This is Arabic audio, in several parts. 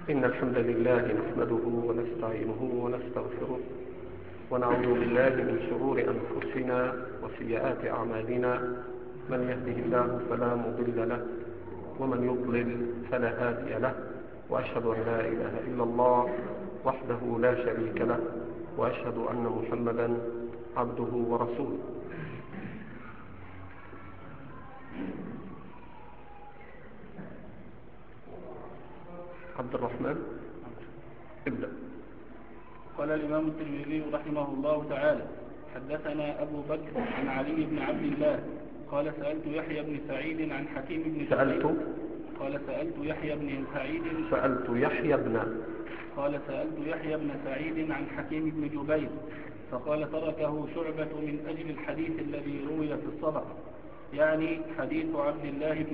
إن الحمد لله نحمده ونستعينه ونستغفره ونعوذ بالله من شرور أنفسنا وسيئات أعمالنا. من يهده الله فلا مضل له ومن يضلل فلا هادي له، وأشهد أن لا إله إلا الله وحده لا شريك له، وأشهد أن محمدا عبده ورسوله. عبد الرحمن ابدأ. قال الإمام الترمذي رحمه الله تعالى: حدثنا أبو بكر عن علي بن عبد الله قال سألت يحيى بن سعيد عن حكيم بن جبير سألت يحيى بن سعيد عن حكيم بن جبير فقال تركه شعبة من أجل الحديث الذي روي في الصدقة، يعني حديث عبد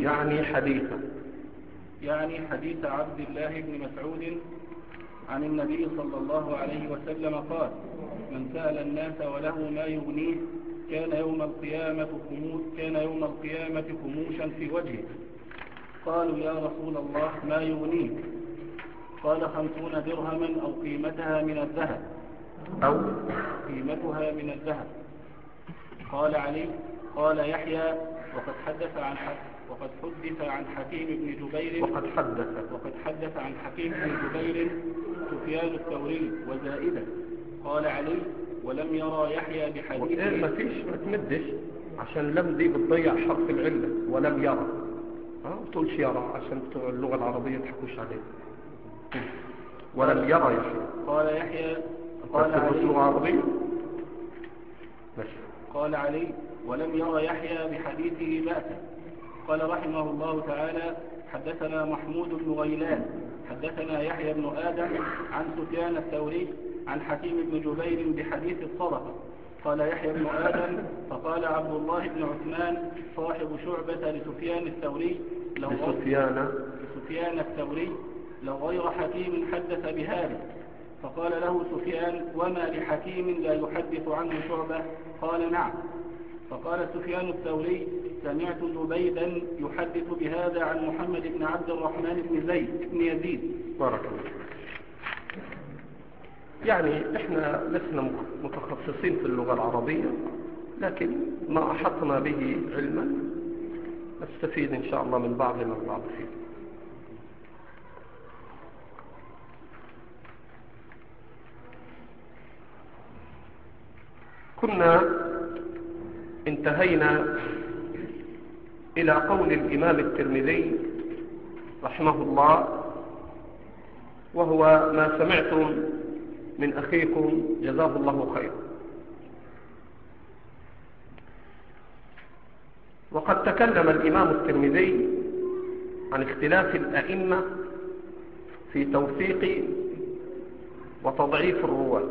الله بن مسعود عن النبي صلى الله عليه وسلم قال: من سأل الناس وله ما يغنيه كان يوم القيامة خموشا في وجهه. قالوا يا رسول الله ما يغنيك؟ قال 50 درهما أو قيمتها من الذهب. قال يحيى: وقد حدث عن حكيم بن جبير سفيان الثوري وزائدة. قال علي: ولم يرى يحيى بحديثه. ما تمدش عشان لم دي بتضيع حرف العلة. ولم يرى ما تقولش يرى عشان بتوع اللغة العربية تحكوش عليه. ولم يرى يحيى. قال علي: ولم يرى يحيى بحديثه بأسا. قال رحمه الله تعالى: حدثنا محمود بن غيلان حدثنا يحيى بن آدم عن سفيان الثوري عن حكيم بن جبير بحديث الصدقة. قال يحيى بن آدم: فقال عبد الله بن عثمان صاحب شعبة لسفيان الثوري: لو غير حكيم حدث بهذا. فقال له سفيان: وما لحكيم لا يحدث عنه شعبة؟ قال: نعم. فقال سفيان الثوري: سمعت زبيدا يحدث بهذا عن محمد بن عبد الرحمن بن يزيد. بارك الله. يعني احنا لسنا متخصصين في اللغة العربية، لكن ما أحطنا به علما نستفيد إن شاء الله من بعضنا البعض فيه. كنا انتهينا إلى قول الإمام الترمذي رحمه الله، وهو ما سمعتم من أخيكم جزاه الله خيرا. وقد تكلم الإمام الترمذي عن اختلاف الأئمة في توثيق وتضعيف الرواة،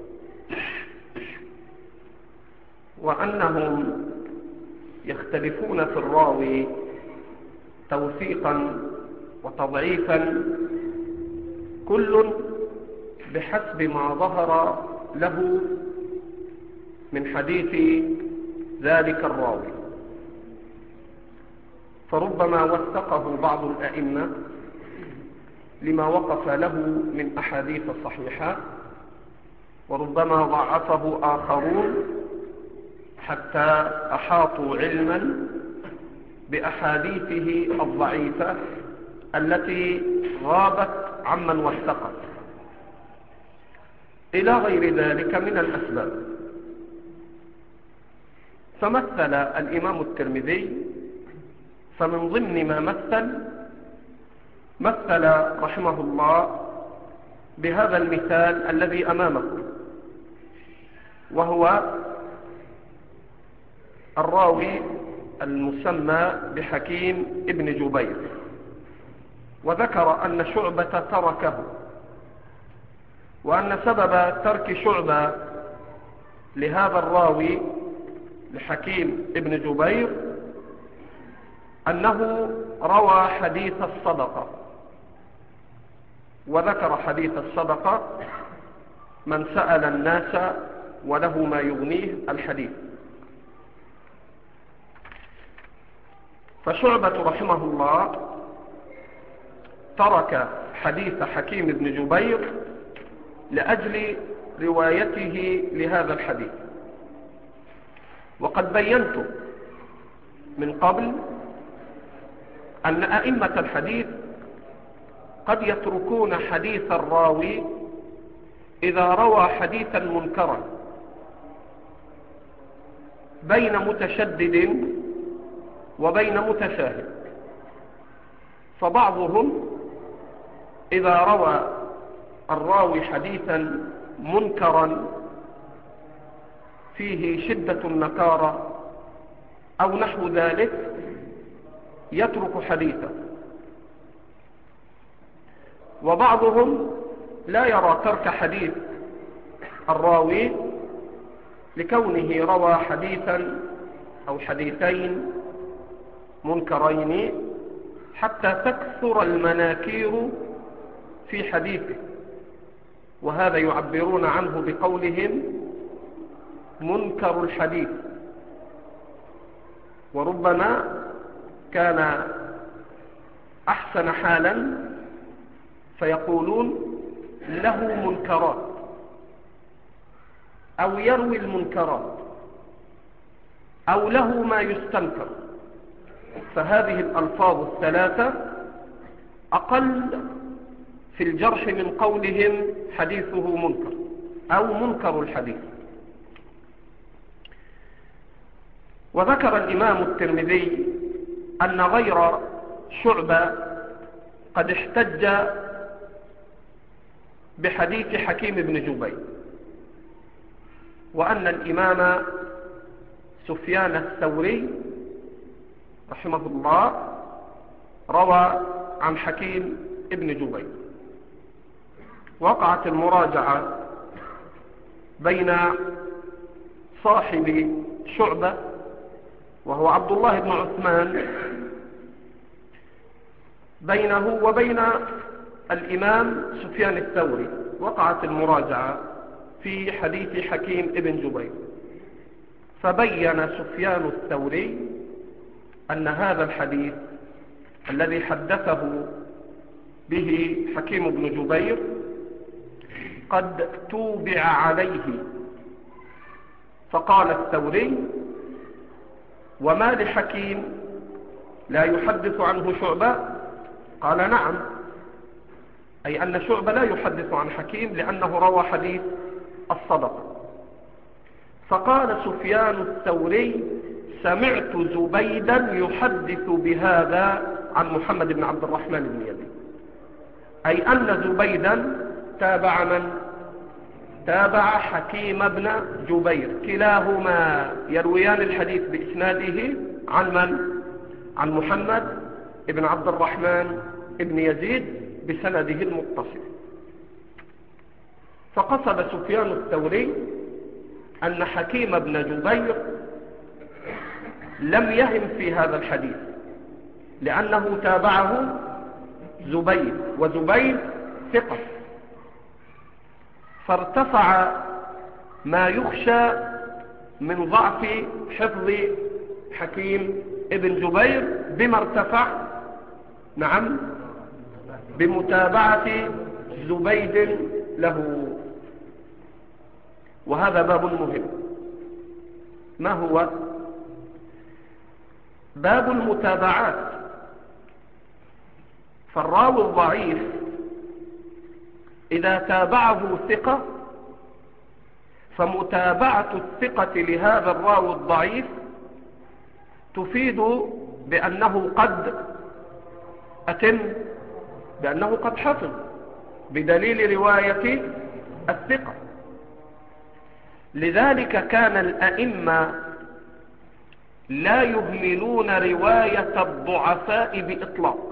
وأنهم يختلفون في الراوي توثيقا وتضعيفا كل بحسب ما ظهر له من حديث ذلك الراوي. فربما وثقه بعض الأئمة لما وقف له من أحاديث صحيحة، وربما ضعفه آخرون حتى أحاطوا علما بأحاديثه الضعيفة التي غابت عمن وثقت، إلى غير ذلك من الأسباب. فمثل الإمام الترمذي، فمن ضمن ما مثل رحمه الله بهذا المثال الذي أمامكم، وهو الراوي المسمى بحكيم ابن جبير، وذكر أن شعبة تركه، وأن سبب ترك شعبة لهذا الراوي لحكيم ابن جبير أنه روى حديث الصدقة، وذكر حديث الصدقة: من سأل الناس وله ما يغنيه الحديث. فشعبة رحمه الله ترك حديث حكيم بن جبير لأجل روايته لهذا الحديث. وقد بينت من قبل أن أئمة الحديث قد يتركون حديث الراوي إذا روى حديثا منكرا بين متشدد وبين متساهل. فبعضهم إذا روى الراوي حديثا منكرا فيه شدة النكارة أو نحو ذلك يترك حديثه، وبعضهم لا يرى ترك حديث الراوي لكونه روى حديثا أو حديثين منكرين حتى تكثر المناكير في حديثه، وهذا يعبرون عنه بقولهم منكر الحديث. وربما كان أحسن حالا فيقولون له منكرات أو يروي المنكرات أو له ما يستنكر، فهذه الألفاظ الثلاثة أقل في الجرح من قولهم حديثه منكر أو منكر الحديث. وذكر الإمام الترمذي أن غير شعبة قد احتج بحديث حكيم بن جبير، وأن الإمام سفيان الثوري رحمه الله روى عن حكيم بن جبير. وقعت المراجعة بين صاحب شعبة وهو عبد الله بن عثمان بينه وبين الإمام سفيان الثوري، وقعت المراجعة في حديث حكيم بن جبير، فبين سفيان الثوري أن هذا الحديث الذي حدثه به حكيم بن جبير قد توبع عليه. فقال الثوري: وما لحكيم لا يحدث عنه شعبة؟ قال: نعم، أي أن شعبة لا يحدث عن حكيم لأنه روى حديث الصدقة. فقال سفيان الثوري: سمعت زبيدا يحدث بهذا عن محمد بن عبد الرحمن بن يزيد، أي أن زبيدا تابع من؟ تابع حكيم بن جبير، كلاهما يرويان الحديث بإسناده عن من؟ عن محمد بن عبد الرحمن بن يزيد بسنده المتصل. فقصد سفيان الثوري أن حكيم بن جبير لم يهم في هذا الحديث لأنه تابعه زبيد، وزبيد ثقة، فارتفع ما يخشى من ضعف حفظ حكيم ابن جبير بما ارتفع، نعم، بمتابعة زبيد له. وهذا باب مهم. ما هو؟ باب المتابعات. فالراوي الضعيف إذا تابعه ثقة فمتابعة الثقة لهذا الراوي الضعيف تفيد بأنه قد أتم، بأنه قد حفظ بدليل رواية الثقة. لذلك كان الأئمة لا يهملون رواية الضعفاء بإطلاق،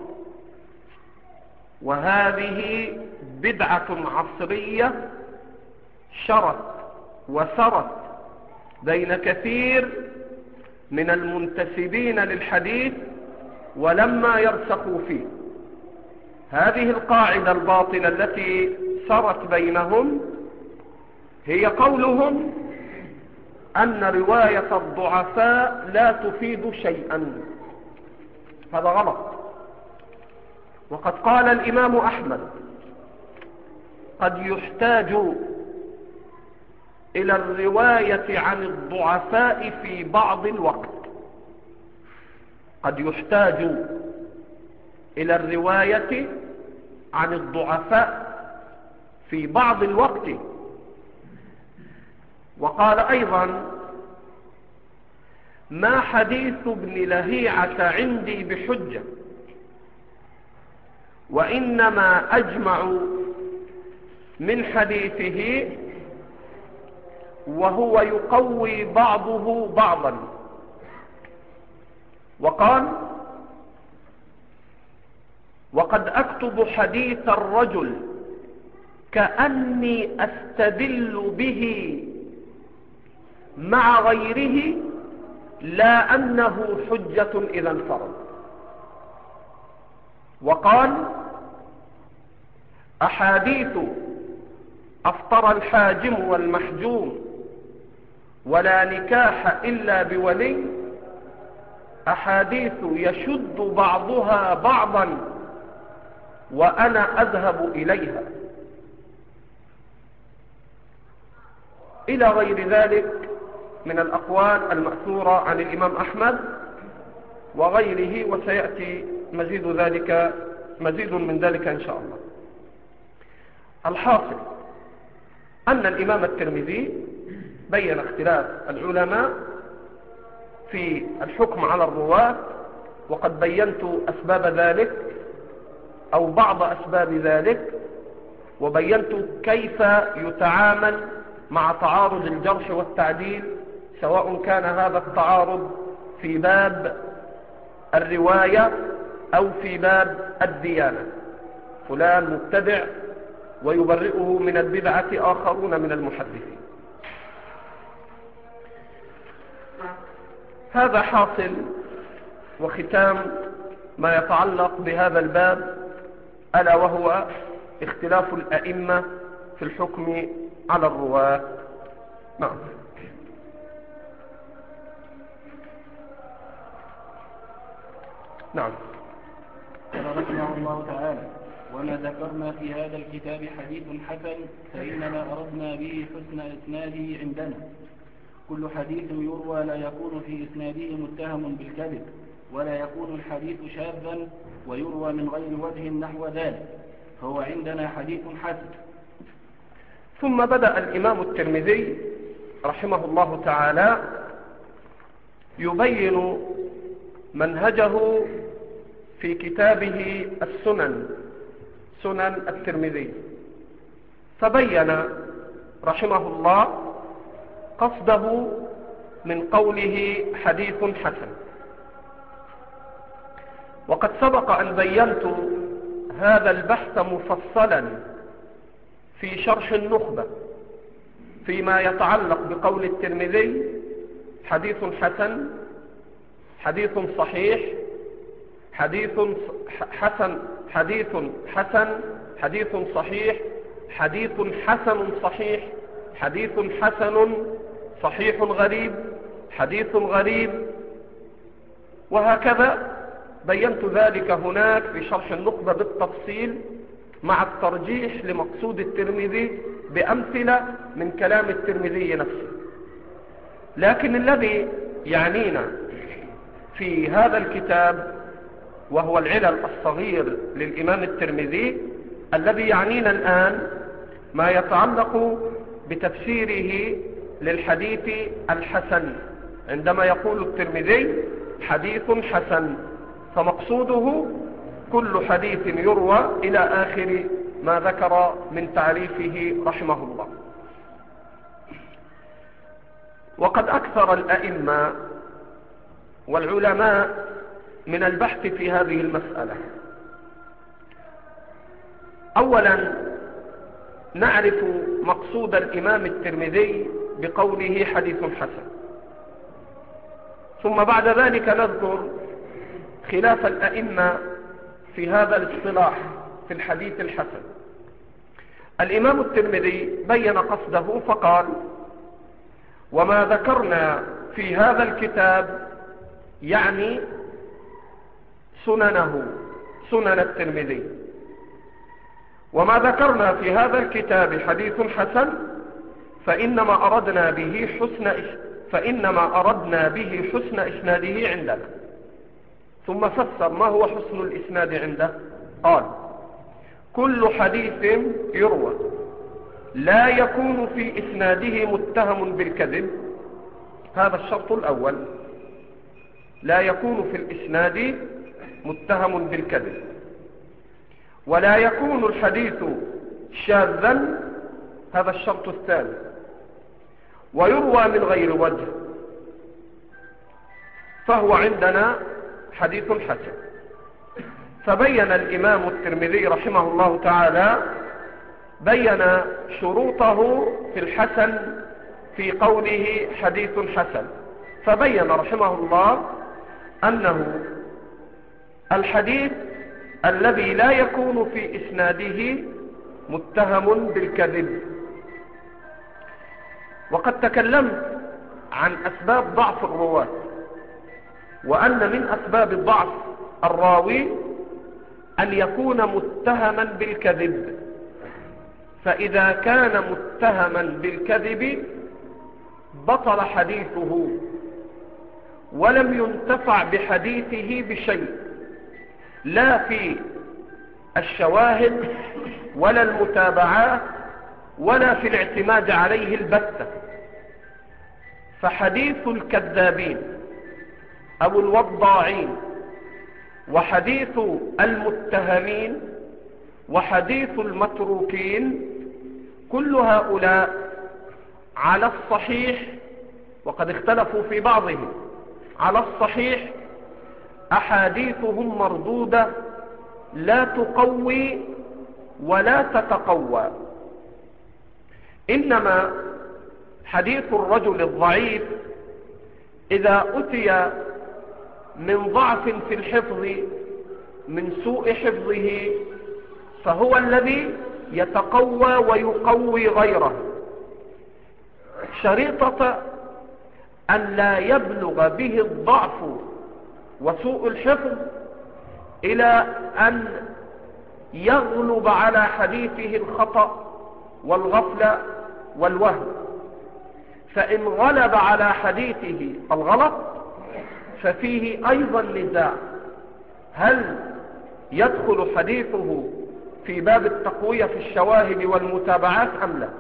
وهذه بدعة عصرية شرت وسرت بين كثير من المنتسبين للحديث ولما يرسخوا فيه. هذه القاعدة الباطلة التي سرت بينهم هي قولهم أن رواية الضعفاء لا تفيد شيئا. هذا غلط. وقد قال الإمام أحمد: قد يحتاج إلى الرواية عن الضعفاء في بعض الوقت. قد يحتاج إلى الرواية عن الضعفاء في بعض الوقت. وقال أيضا: ما حديث ابن لهيعة عندي بحجة، وإنما أجمع من حديثه وهو يقوي بعضه بعضا. وقال: وقد أكتب حديث الرجل كأني أستدل به مع غيره، لا أنه حجة إذا انفرد. وقال: أحاديث أفطر الحاجم والمحجوم ولا نكاح إلا بولي، أحاديث يشد بعضها بعضا وأنا أذهب إليها، إلى غير ذلك من الأقوال المأثورة عن الإمام أحمد وغيره، وسيأتي مزيد من ذلك إن شاء الله. الحاصل أن الإمام الترمذي بين اختلاف العلماء في الحكم على الرواة، وقد بينت أسباب ذلك أو بعض أسباب ذلك، وبينت كيف يتعامل مع تعارض الجرح والتعديل، سواء كان هذا التعارض في باب الرواية أو في باب الديانة. فلان مبتدع ويبرئه من البدعة آخرون من المحدثين. هذا حاصل وختام ما يتعلق بهذا الباب، ألا وهو اختلاف الأئمة في الحكم على الرواة. نعم. نعم. قال رحمه الله تعالى: وما ذكرنا في هذا الكتاب حديث حسن فإنما أردنا به حسن إسناده عندنا. كل حديث يروى لا يكون في إسناده متهم بالكذب، ولا يكون الحديث شاذا ويروى من غير وجه نحو ذلك، فهو عندنا حديث حسن. ثم بدأ الإمام الترمذي رحمه الله تعالى يبين منهجه في كتابه السنن، سنن الترمذي، فبين رحمه الله قصده من قوله حديث حسن. وقد سبق أن بينت هذا البحث مفصلا في شرح النخبة فيما يتعلق بقول الترمذي حديث حسن، حديث صحيح، حديث حسن، حديث حسن، حديث صحيح، حديث حسن صحيح، حديث حسن صحيح غريب، حديث غريب، وهكذا بينت ذلك هناك في شرح النخبة بالتفصيل، مع الترجيح لمقصود الترمذي بأمثلة من كلام الترمذي نفسه. لكن الذي يعنينا في هذا الكتاب وهو العلل الصغير للإمام الترمذي، الذي يعنينا الآن ما يتعلق بتفسيره للحديث الحسن. عندما يقول الترمذي حديث حسن، فمقصوده كل حديث يروى إلى آخر ما ذكر من تعريفه رحمه الله. وقد أكثر الأئمة والعلماء من البحث في هذه المسألة. أولا نعرف مقصود الإمام الترمذي بقوله حديث حسن، ثم بعد ذلك نذكر خلاف الأئمة في هذا الاصطلاح في الحديث الحسن. الإمام الترمذي بين قصده فقال: وما ذكرنا في هذا الكتاب، يعني سننه، سنن الترمذي. وما ذكرنا في هذا الكتاب حديث حسن فإنما أردنا به حسن إسناده عندنا. ثم فسر ما هو حسن الإسناد عنده، قال: كل حديث يروى لا يكون في إسناده متهم بالكذب، هذا الشرط الأول، لا يكون في الإسناد متهم بالكذب، ولا يكون الحديث شاذا، هذا الشرط الثاني، ويروى من غير وجه، فهو عندنا حديث حسن. فبين الإمام الترمذي رحمه الله تعالى بين شروطه في الحسن في قوله حديث حسن، فبين رحمه الله أنه الحديث الذي لا يكون في إسناده متهم بالكذب. وقد تكلمت عن أسباب ضعف الرواة، وأن من أسباب الضعف الراوي أن يكون متهما بالكذب، فإذا كان متهما بالكذب بطل حديثه ولم ينتفع بحديثه بشيء، لا في الشواهد ولا المتابعات ولا في الاعتماد عليه البتة. فحديث الكذابين أو الوضاعين، وحديث المتهمين، وحديث المتروكين، كل هؤلاء على الصحيح، وقد اختلفوا في بعضهم، على الصحيح أحاديثهم مردودة لا تقوي ولا تتقوى. إنما حديث الرجل الضعيف إذا أتي من ضعف في الحفظ، من سوء حفظه، فهو الذي يتقوى ويقوي غيره، شريطة أن لا يبلغ به الضعف وسوء الحفظ إلى أن يغلب على حديثه الخطأ والغفلة والوهم. فإن غلب على حديثه الغلط ففيه أيضا نزاع، هل يدخل حديثه في باب التقوية في الشواهد والمتابعات أم لا؟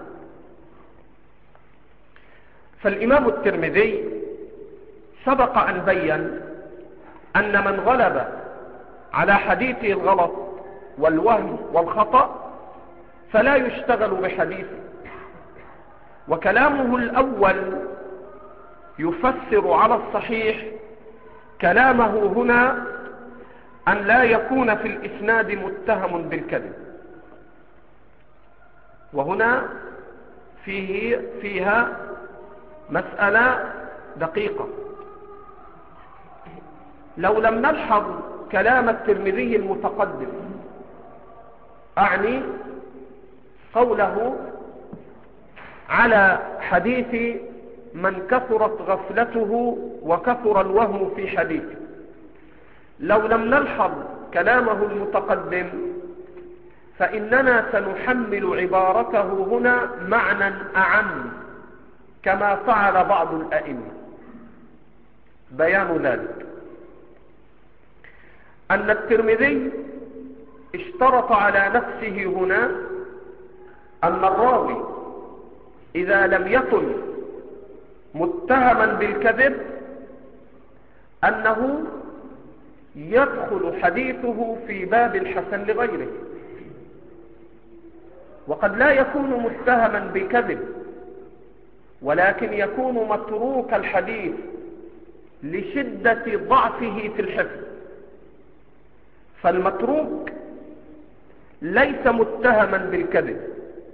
فالإمام الترمذي سبق أن بين أن من غلب على حديثه الغلط والوهم والخطأ فلا يشتغل بحديثه. وكلامه الأول يفسر على الصحيح كلامه هنا أن لا يكون في الإسناد متهم بالكذب. وهنا فيها مسألة دقيقة. لو لم نلحظ كلام الترمذي المتقدم، أعني قوله على حديث من كثرت غفلته وكثر الوهم في حديثه، لو لم نلحظ كلامه المتقدم فإننا سنحمل عبارته هنا معنى أعم كما فعل بعض الأئمة. بيان ذلك أن الترمذي اشترط على نفسه هنا أن الراوي إذا لم يكن متهما بالكذب أنه يدخل حديثه في باب الحسن لغيره. وقد لا يكون متهما بكذب ولكن يكون متروك الحديث لشدة ضعفه في الحفظ، فالمتروك ليس متهما بالكذب،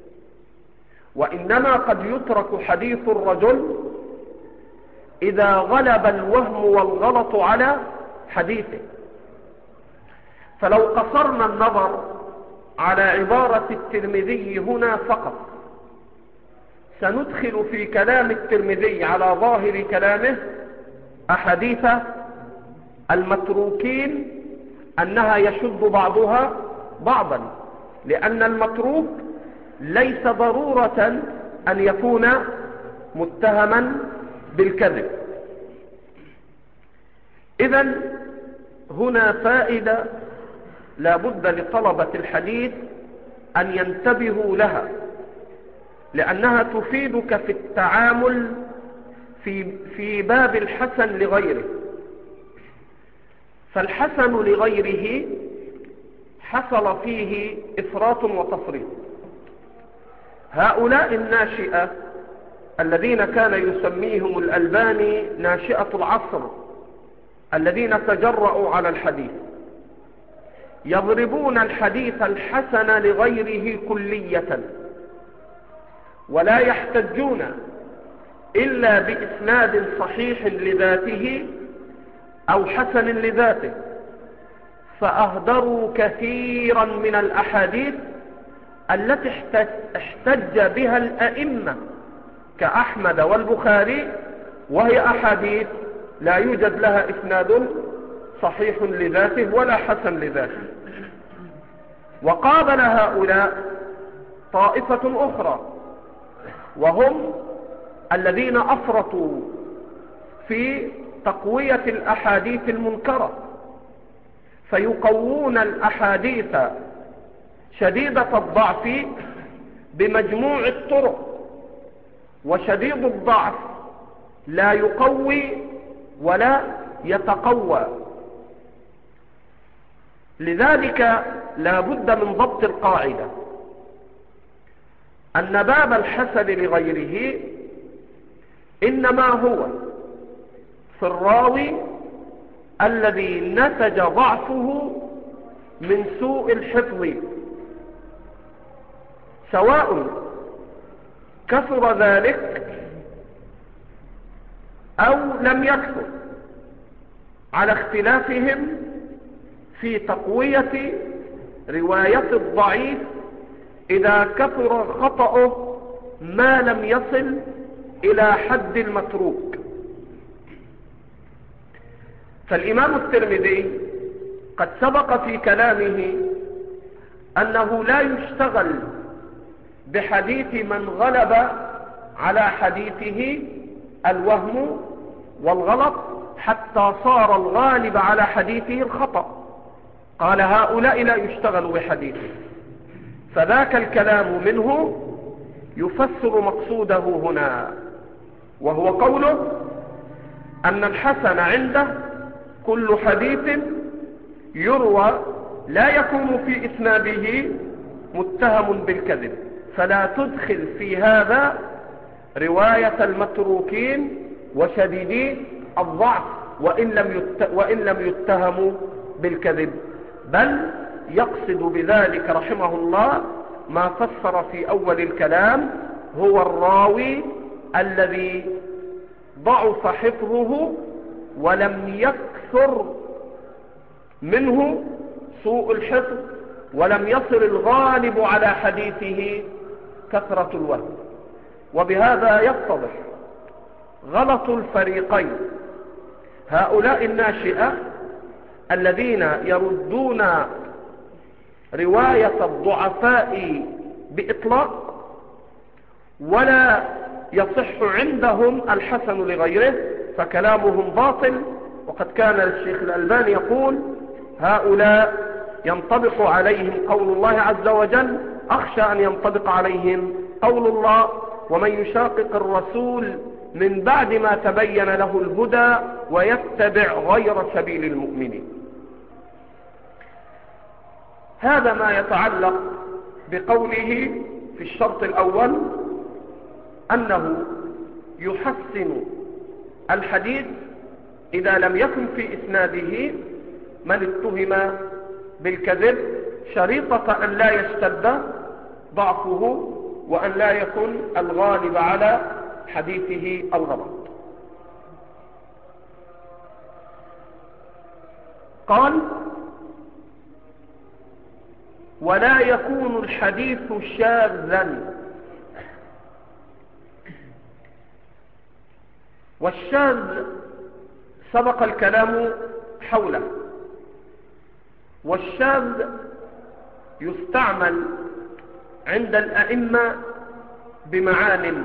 وإنما قد يترك حديث الرجل إذا غلب الوهم والغلط على حديثه. فلو قصرنا النظر على عبارة الترمذي هنا فقط سندخل في كلام الترمذي على ظاهر كلامه أحاديث المتروكين أنها يشد بعضها بعضا، لأن المتروك ليس ضرورة أن يكون متهما بالكذب. إذن هنا فائدة لا بد لطلبة الحديث أن ينتبهوا لها، لأنها تفيدك في التعامل في باب الحسن لغيره. فالحسن لغيره حصل فيه إفراط وتفريط. هؤلاء الناشئة الذين كان يسميهم الألباني ناشئة العصر، الذين تجرؤوا على الحديث، يضربون الحديث الحسن لغيره كلية، ولا يحتجون إلا بإسناد صحيح لذاته أو حسن لذاته، فأهدروا كثيرا من الأحاديث التي احتج بها الأئمة كأحمد والبخاري، وهي أحاديث لا يوجد لها إسناد صحيح لذاته ولا حسن لذاته. وقابل هؤلاء طائفة أخرى، وهم الذين أفرطوا في تقوية الأحاديث المنكرة، فيقوون الأحاديث شديدة الضعف بمجموع الطرق، وشديد الضعف لا يقوي ولا يتقوى. لذلك لا بد من ضبط القاعدة أن باب الحسن لغيره إنما هو في الراوي الذي نتج ضعفه من سوء الحفظ، سواء كثر ذلك أو لم يكثر، على اختلافهم في تقوية رواية الضعيف إذا كثر خطأه ما لم يصل إلى حد المتروك. فالإمام الترمذي قد سبق في كلامه أنه لا يشتغل بحديث من غلب على حديثه الوهم والغلط حتى صار الغالب على حديثه الخطأ. قال هؤلاء لا يشتغل بحديثه، فذاك الكلام منه يفسر مقصوده هنا، وهو قوله أن الحسن عنده كل حديث يروى لا يكون في إسناده متهم بالكذب، فلا تدخل في هذا رواية المتروكين وشديدي الضعف وإن لم يتهموا بالكذب، بل يقصد بذلك رحمه الله ما فسر في أول الكلام، هو الراوي الذي ضعف حفظه ولم يكثر منه سوء الحفظ، ولم يصل الغالب على حديثه كثرة الوهم. وبهذا يتضح غلط الفريقين، هؤلاء الناشئة الذين يردون رواية الضعفاء بإطلاق ولا يصح عندهم الحسن لغيره، فكلامهم باطل. وقد كان الشيخ الألباني يقول هؤلاء ينطبق عليهم قول الله عز وجل، أخشى أن ينطبق عليهم قول الله ومن يشاقق الرسول من بعد ما تبين له الهدى ويتبع غير سبيل المؤمنين. هذا ما يتعلق بقوله في الشرط الأول أنه يحسن الحديث إذا لم يكن في إسناده من اتهم بالكذب، شريطة أن لا يشتد ضعفه وأن لا يكن الغالب على حديثه الغلط. قال ولا يكون الحديث شاذا. والشاذ سبق الكلام حوله، والشاذ يستعمل عند الأئمة بمعان.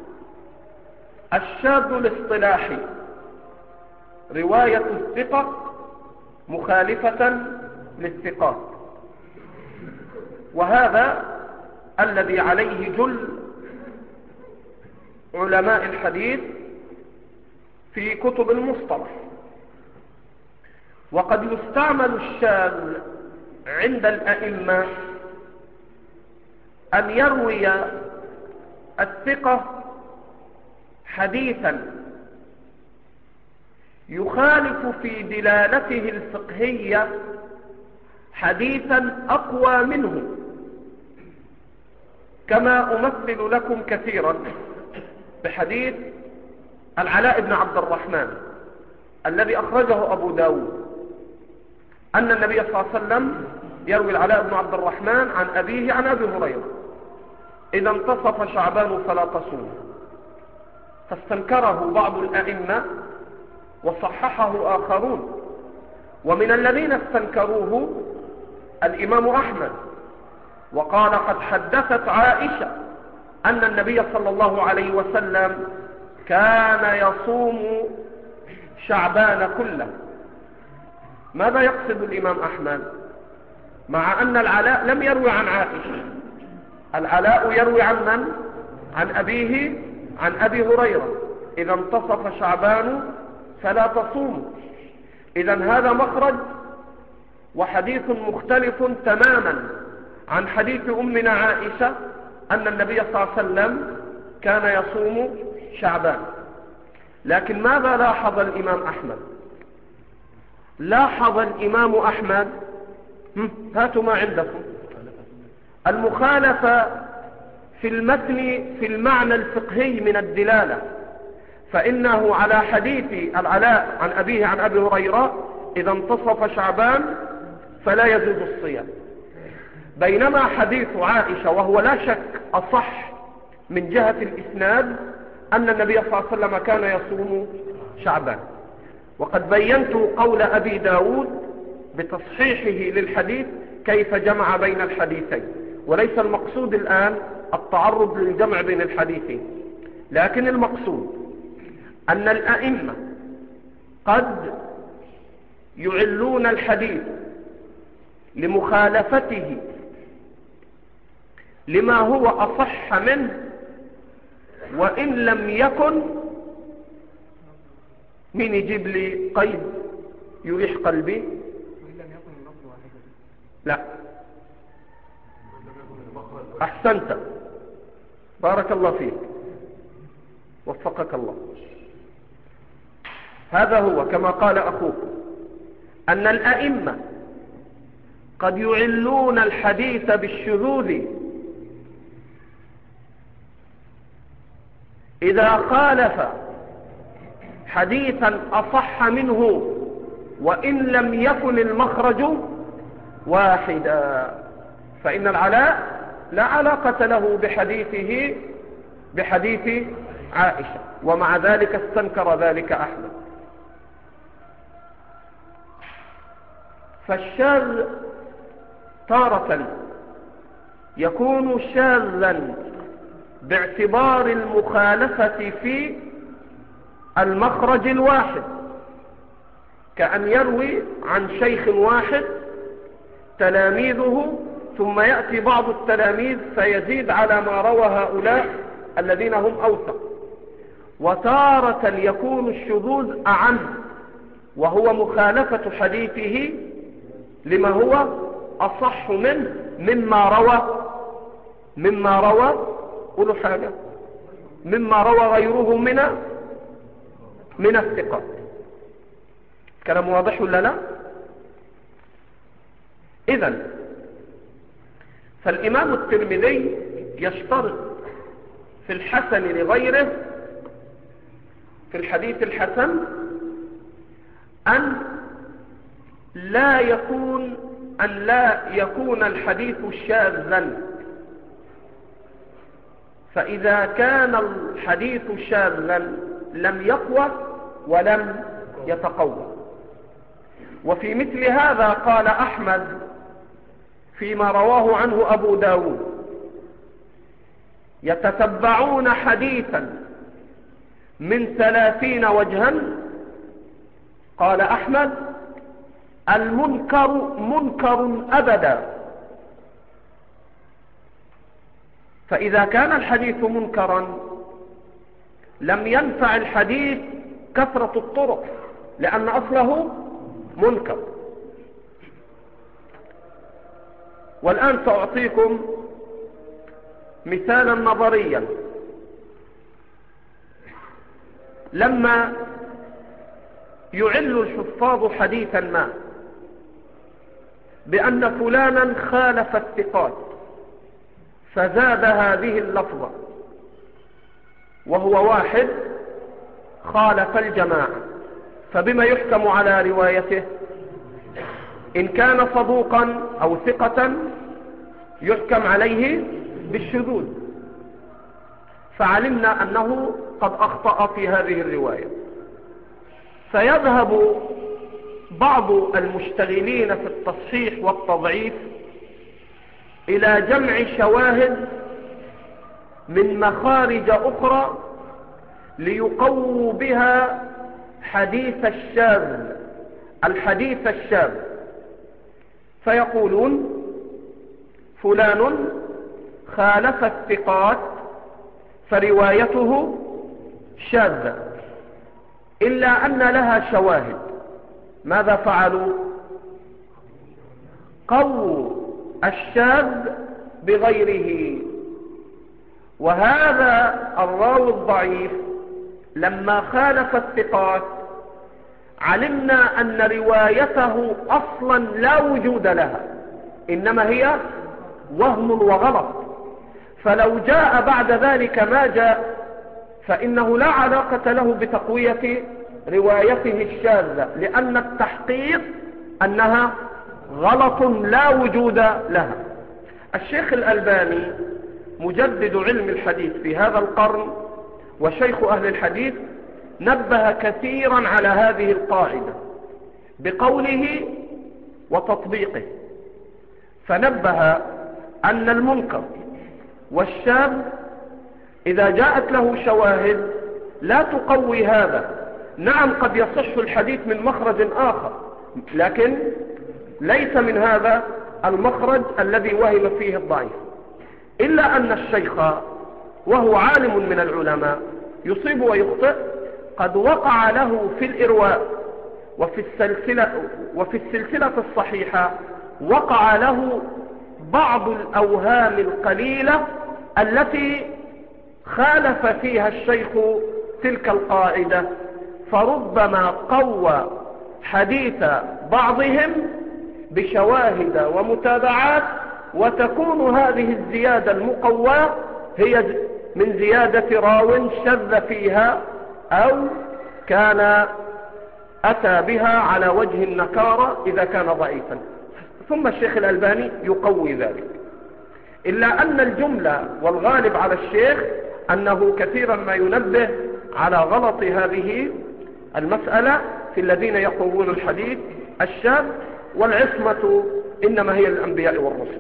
الشاذ الاصطلاحي رواية الثقة مخالفة للثقات، وهذا الذي عليه جل علماء الحديث في كتب المصطلح. وقد يستعمل الشاذ عند الأئمة أن يروي الثقة حديثا يخالف في دلالته الفقهية حديثا أقوى منه، كما أمثل لكم كثيرا بحديث العلاء بن عبد الرحمن الذي أخرجه أبو داود، أن النبي صلى الله عليه وسلم يروي العلاء بن عبد الرحمن عن أبيه عن أبي هريرة: إذا انتصف شعبان فلا تصوم. فاستنكره بعض الأئمة وصححه آخرون، ومن الذين استنكروه الإمام أحمد، وقال: قد حدثت عائشة أن النبي صلى الله عليه وسلم كان يصوم شعبان كله. ماذا يقصد الإمام أحمد؟ مع أن العلاء لم يروي عن عائشة، العلاء يروي عن من؟ عن أبيه عن أبي هريرة: إذا انتصف شعبان فلا تصوموا. إذن هذا مخرج وحديث مختلف تماما عن حديث أمنا عائشة أن النبي صلى الله عليه وسلم كان يصوم شعبان. لكن ماذا لاحظ الإمام أحمد؟ لاحظ الإمام أحمد، هاتوا ما عندكم، المخالفة في المتن في المعنى الفقهي من الدلالة، فإنه على حديث العلاء عن أبيه عن أبي هريرة: إذا انتصف شعبان فلا يجوز الصيام، بينما حديث عائشة وهو لا شك أصح من جهة الإسناد أن النبي صلى الله عليه وسلم كان يصوم شعبان. وقد بينت قول أبي داود بتصحيحه للحديث كيف جمع بين الحديثين، وليس المقصود الآن التعرض للجمع بين الحديثين، لكن المقصود أن الأئمة قد يعلون الحديث لمخالفته لما هو أصح منه، وإن لم يكن، مين يجيب لي قيد يريح قلبي؟ وإن لم يكن اللفظ واحدا. لا، أحسنت، بارك الله فيك، وفقك الله. هذا هو كما قال أخوك، أن الأئمة قد يعلون الحديث بالشذوذ إذا خالف حديثا أصح منه وإن لم يكن المخرج واحدا. فإن العلاء لا علاقة له بحديث عائشة، ومع ذلك استنكر ذلك أحمد. فالشاذ تارة يكون شاذا باعتبار المخالفة في المخرج الواحد، كأن يروي عن شيخ واحد تلاميذه ثم يأتي بعض التلاميذ فيزيد على ما روى هؤلاء الذين هم أوثق. وتارة يكون الشذوذ أعم، وهو مخالفة حديثه لما هو أصح منه مما روى قولوا حاجة مما روى غيره من الثقات. كلام واضح ولا لا؟ إذن فالإمام الترمذي يشترط في الحسن لغيره في الحديث الحسن أن لا يكون الحديث شاذا. فإذا كان الحديث شاذا لم يقوى ولم يتقوى. وفي مثل هذا قال أحمد فيما رواه عنه أبو داود: يتتبعون حديثا من 30 وجها. قال أحمد: المنكر منكر أبدا. فإذا كان الحديث منكرا لم ينفع الحديث كثرة الطرق، لأن أصله منكر. والآن سأعطيكم مثالا نظريا. لما يعل الحفاظ حديثا ما بأن فلانا خالف الثقات فزاد هذه اللفظة، وهو واحد خالف الجماعة، فبما يحكم على روايته؟ إن كان صدوقا أو ثقة يحكم عليه بالشذوذ، فعلمنا أنه قد أخطأ في هذه الرواية. فيذهب بعض المشتغلين في التصحيح والتضعيف إلى جمع شواهد من مخارج أخرى ليقووا بها الحديث الشاذ. فيقولون: فلان خالف الثقات فروايته شاذة، إلا أن لها شواهد. ماذا فعلوا؟ قووا الشاذ بغيره. وهذا الراوي الضعيف لما خالف الثقات علمنا أن روايته أصلا لا وجود لها، إنما هي وهم وغلط. فلو جاء بعد ذلك ما جاء فإنه لا علاقة له بتقوية روايته الشاذة، لأن التحقيق أنها غلط لا وجود لها. الشيخ الألباني مجدد علم الحديث في هذا القرن وشيخ أهل الحديث نبه كثيرا على هذه القاعدة بقوله وتطبيقه، فنبه أن المنكر والشاذ إذا جاءت له شواهد لا تقوي هذا. نعم، قد يصح الحديث من مخرج آخر، لكن ليس من هذا المخرج الذي وهم فيه الضعيف. إلا أن الشيخ وهو عالم من العلماء يصيب ويخطئ، قد وقع له في الإرواء وفي السلسلة الصحيحة وقع له بعض الأوهام القليلة التي خالف فيها الشيخ تلك القاعدة، فربما قوى حديث بعضهم بشواهد ومتابعات، وتكون هذه الزيادة المقواه هي من زيادة راو شذ فيها أو كان أتى بها على وجه النكارة إذا كان ضعيفا، ثم الشيخ الألباني يقوي ذلك. إلا أن الجملة والغالب على الشيخ أنه كثيرا ما ينبه على غلط هذه المسألة في الذين يقوون الحديث الشاذ، والعصمة إنما هي الأنبياء والرسل.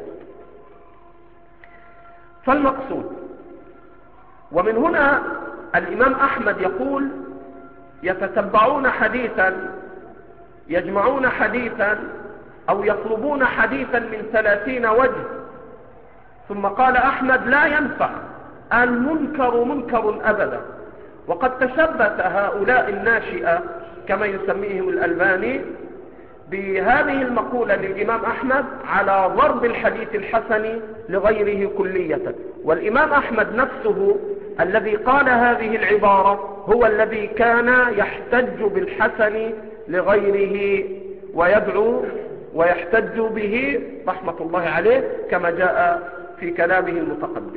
فالمقصود، ومن هنا الإمام أحمد يقول: يتتبعون حديثا، يجمعون حديثا أو يطلبون حديثا من 30 وجه. ثم قال أحمد: لا ينفع، المنكر منكر أبدا. وقد تشبت هؤلاء الناشئة كما يسميهم الألباني بهذه المقولة للإمام أحمد على ضرب الحديث الحسن لغيره كلية. والإمام أحمد نفسه الذي قال هذه العبارة هو الذي كان يحتج بالحسن لغيره ويدعو ويحتج به رحمة الله عليه كما جاء في كلامه المتقدم.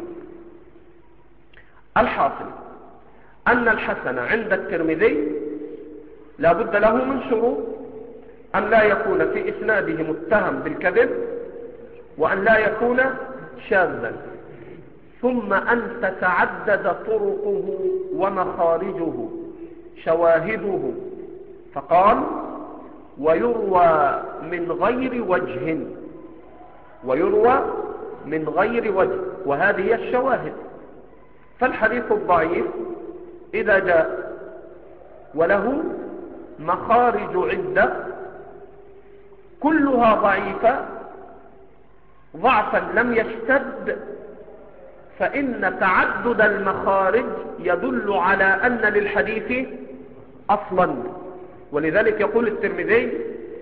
الحاصل أن الحسن عند الترمذي لا بد له من شروط: أن لا يكون في إسناده متهم بالكذب، وأن لا يكون شاذا، ثم أن تتعدد طرقه ومخارجه شواهده. فقال: ويروى من غير وجه، ويروى من غير وجه، وهذه هي الشواهد. فالحديث الضعيف إذا جاء وله مخارج عدة كلها ضعيفة ضعفا لم يشتد، فإن تعدد المخارج يدل على أن للحديث أصلا. ولذلك يقول الترمذي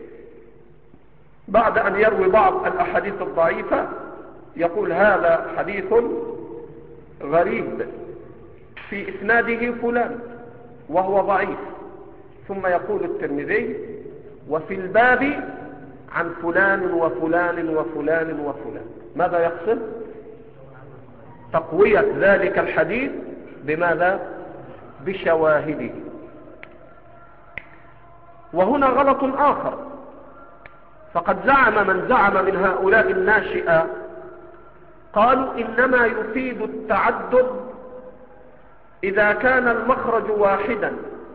بعد أن يروي بعض الأحاديث الضعيفة يقول هذا حديث غريب في إسناده فلان وهو ضعيف، ثم يقول الترمذي وفي الباب عن فلان وفلان وفلان وفلان. ماذا يقصد؟ تقوية ذلك الحديث بماذا؟ بشواهده. وهنا غلط آخر، فقد زعم من زعم من هؤلاء الناشئة قالوا إنما يفيد التعدد إذا كان المخرج واحدا،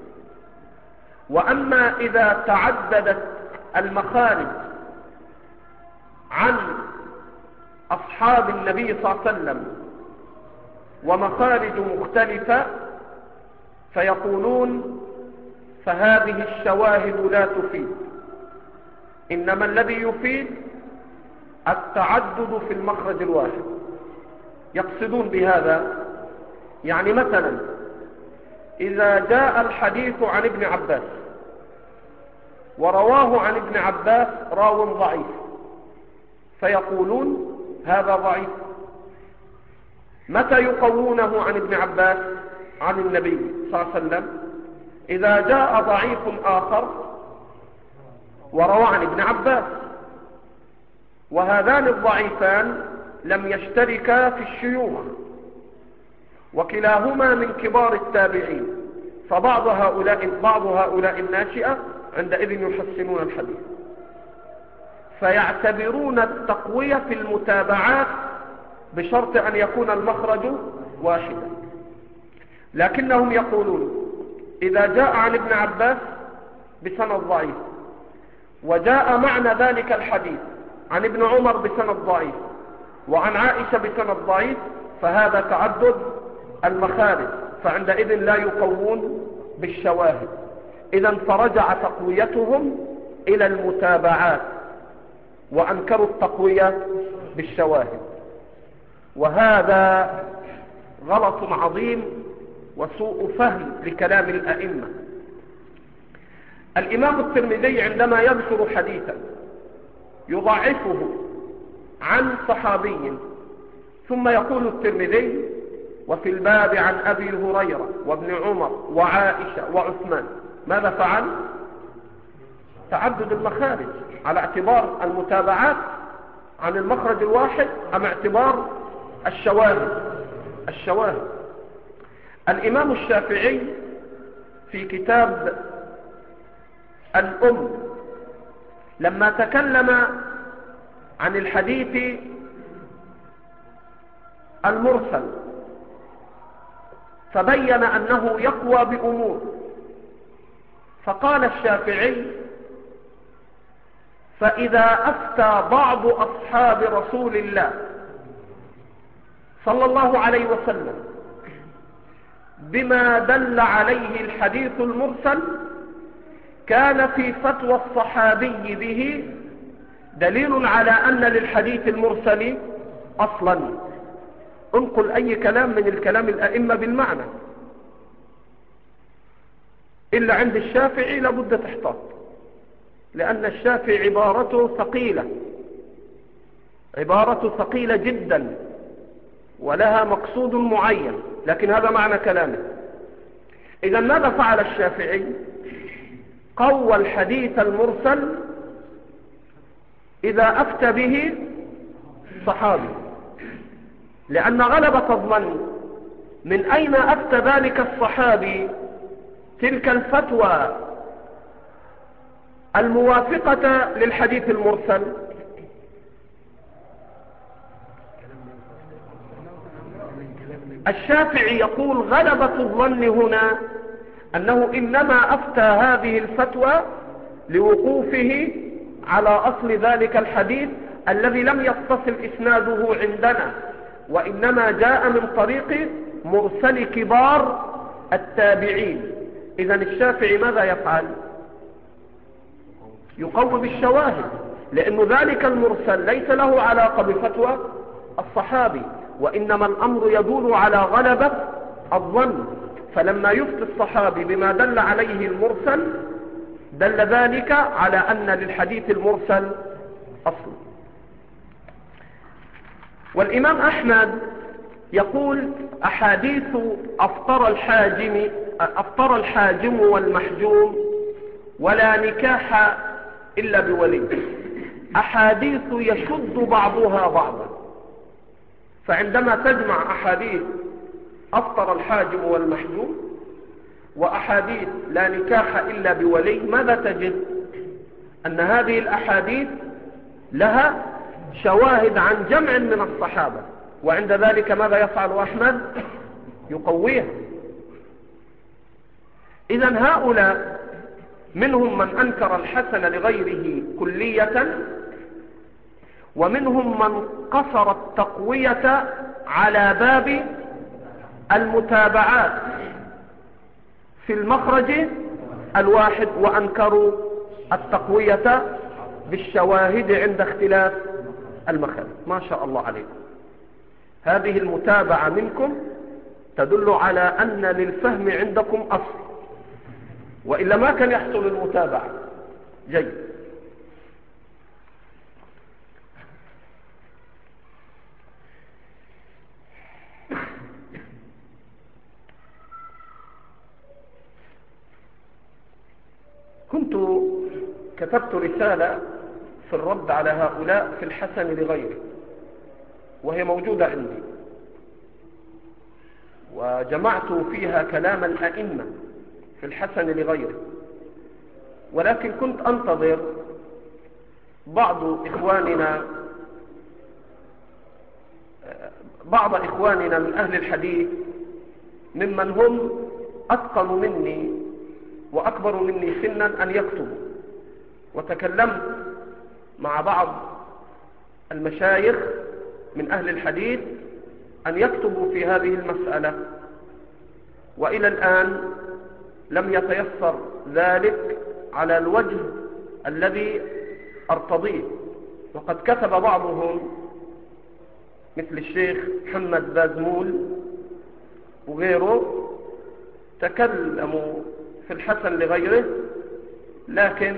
وأما إذا تعددت المخارج عن أصحاب النبي صلى الله عليه وسلم ومخارج مختلفة فيقولون فهذه الشواهد لا تفيد، إنما الذي يفيد التعدد في المخرج الواحد. يقصدون بهذا يعني مثلا إذا جاء الحديث عن ابن عباس ورواه عن ابن عباس راو ضعيف فيقولون هذا ضعيف. متى يقوونه عن ابن عباس؟ عن النبي صلى الله عليه وسلم. إذا جاء ضعيف آخر وروى عن ابن عباس، وهذان الضعيفان لم يشتركا في الشيوخ وكلاهما من كبار التابعين، فبعض هؤلاء الناشئة عندئذ يحسنون الحديث، فيعتبرون التقوية في المتابعات بشرط أن يكون المخرج واحدا. لكنهم يقولون إذا جاء عن ابن عباس بسند ضعيف وجاء معنى ذلك الحديث عن ابن عمر بسند ضعيف وعن عائشة بسند ضعيف فهذا تعدد المخارج، فعندئذ لا يقوون بالشواهد. إذا فرجع تقويتهم إلى المتابعات وأنكروا التقوية بالشواهد، وهذا غلط عظيم وسوء فهم لكلام الأئمة. الإمام الترمذي عندما يذكر حديثا يضعفه عن صحابي ثم يقول الترمذي وفي الباب عن أبي هريرة وابن عمر وعائشة وعثمان، ماذا فعل؟ تعدد المخارج على اعتبار المتابعات عن المخرج الواحد أم اعتبار الشواهد. الإمام الشافعي في كتاب الأم لما تكلم عن الحديث المرسل فبين أنه يقوى بأمور، فقال الشافعي فإذا أفتى بعض أصحاب رسول الله صلى الله عليه وسلم بما دل عليه الحديث المرسل كان في فتوى الصحابي به دليل على أن للحديث المرسل أصلا. انقل أي كلام من الكلام الأئمة بالمعنى، إلا عند الشافعي لابد تحتاط، لأن الشافعي عبارته ثقيلة جدا ولها مقصود معين، لكن هذا معنى كلامه. إذا ماذا فعل الشافعي؟ قوى الحديث المرسل إذا أفتى به صحابي، لأن غلبة الظن من أين أفتى ذلك الصحابي تلك الفتوى الموافقة للحديث المرسل؟ الشافعي يقول غلبة الظن هنا أنه إنما أفتى هذه الفتوى لوقوفه على أصل ذلك الحديث الذي لم يتصل إسناده عندنا، وإنما جاء من طريق مرسل كبار التابعين. إذن الشافعي ماذا يفعل؟ يقوي بالشواهد، لأن ذلك المرسل ليس له علاقة بفتوى الصحابي، وإنما الأمر يدور على غلبة الظن. فلما يفتي الصحابي بما دل عليه المرسل دل ذلك على أن للحديث المرسل أصل. والإمام أحمد يقول: أحاديث أفطر الحاجم والمحجوم ولا نكاح إلا بولي، أحاديث يشد بعضها بعضا. فعندما تجمع أحاديث أفطر الحاجم والمحجوم وأحاديث لا نكاح إلا بولي، ماذا تجد؟ أن هذه الأحاديث لها شواهد عن جمع من الصحابة، وعند ذلك ماذا يفعل أحمد؟ يقويها. إذن هؤلاء منهم من أنكر الحسن لغيره كلية، ومنهم من قصر التقوية على باب المتابعات في المخرج الواحد، وأنكروا التقوية بالشواهد عند اختلاف المخارج. ما شاء الله عليكم، هذه المتابعة منكم تدل على أن للفهم عندكم أصل، وإلا ما كان يحصل المتابعة. جيد. كنت كتبت رسالة في الرد على هؤلاء في الحسن لغيره، وهي موجودة عندي، وجمعت فيها كلام الأئمة في الحسن لغيره، ولكن كنت أنتظر بعض إخواننا من أهل الحديث ممن هم أتقن مني وأكبر مني سنا أن يكتبوا، وتكلمت مع بعض المشايخ من أهل الحديث أن يكتبوا في هذه المسألة، وإلى الآن لم يتيسر ذلك على الوجه الذي أرتضيه. وقد كتب بعضهم مثل الشيخ محمد بازمول وغيره تكلموا في الحسن لغيره، لكن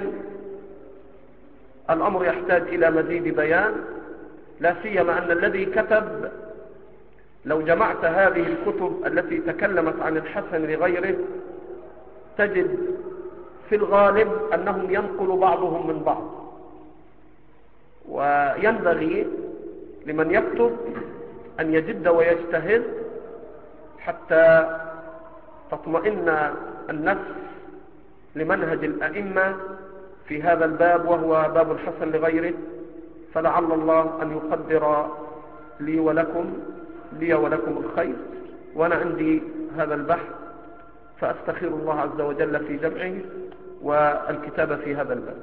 الأمر يحتاج إلى مزيد بيان، لا سيما أن الذي كتب لو جمعت هذه الكتب التي تكلمت عن الحسن لغيره تجد في الغالب أنهم ينقل بعضهم من بعض، وينبغي لمن يكتب أن يجد ويجتهد حتى تطمئن النفس لمنهج الأئمة في هذا الباب، وهو باب الحسن لغيره. فلعل الله أن يقدر لي ولكم الخير، وأنا عندي هذا البحث، فأستخير الله عز وجل في جمعه والكتابة في هذا الباب.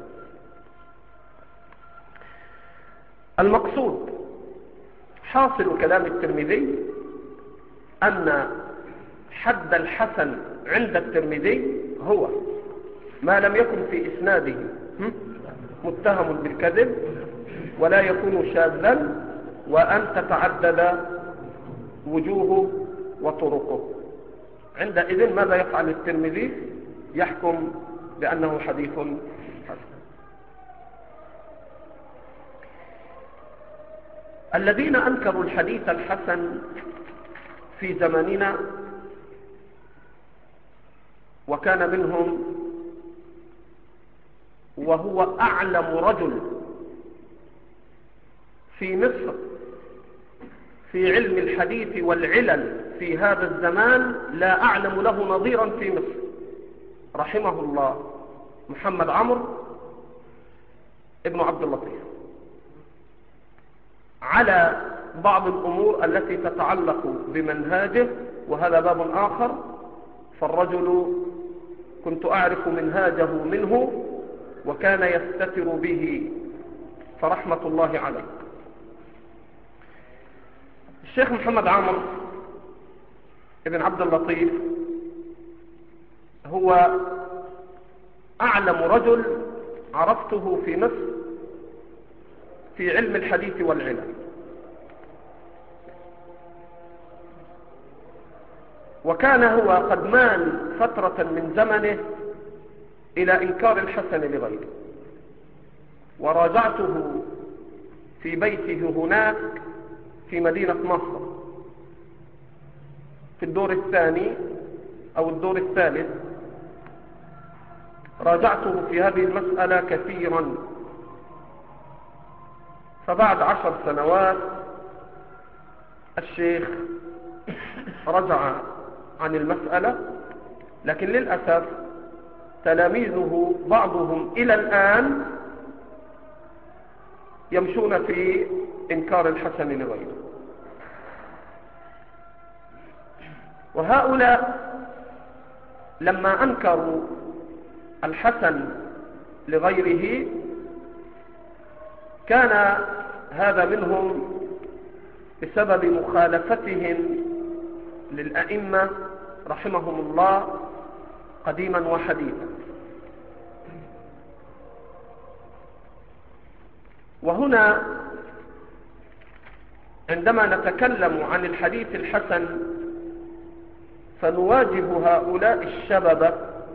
المقصود حاصل كلام الترمذي أن حد الحسن عند الترمذي هو ما لم يكن في إسناده متهم بالكذب، ولا يكون شاذا، وأن تتعدد وجوهه وطرقه. عندئذ ماذا يفعل الترمذي؟ يحكم بأنه حديث حسن. الذين أنكروا الحديث الحسن في زماننا، وكان منهم وهو أعلم رجل في مصر في علم الحديث والعلل في هذا الزمان، لا أعلم له نظيرا في مصر، رحمه الله، محمد عمرو ابن عبد اللطيف، على بعض الأمور التي تتعلق بمنهاجه، وهذا باب آخر. فالرجل كنت أعرف منهاجه منه وكان يستتر به، فرحمة الله عليه. الشيخ محمد عامر ابن عبد اللطيف هو أعلم رجل عرفته في مصر في علم الحديث والعلم، وكان هو قد مال فترة من زمنه إلى إنكار الحسن لغيره، وراجعته في بيته هناك في مدينة نصر في الدور الثاني أو الدور الثالث. راجعته في هذه المسألة كثيرا، فبعد 10 سنوات الشيخ رجع عن المسألة، لكن للأسف تلاميذه بعضهم إلى الآن يمشون في إنكار الحسن لغيره. وهؤلاء لما أنكروا الحسن لغيره كان هذا منهم بسبب مخالفتهم للأئمة رحمهم الله قديما وحديثا. وهنا عندما نتكلم عن الحديث الحسن فنواجه هؤلاء الشببة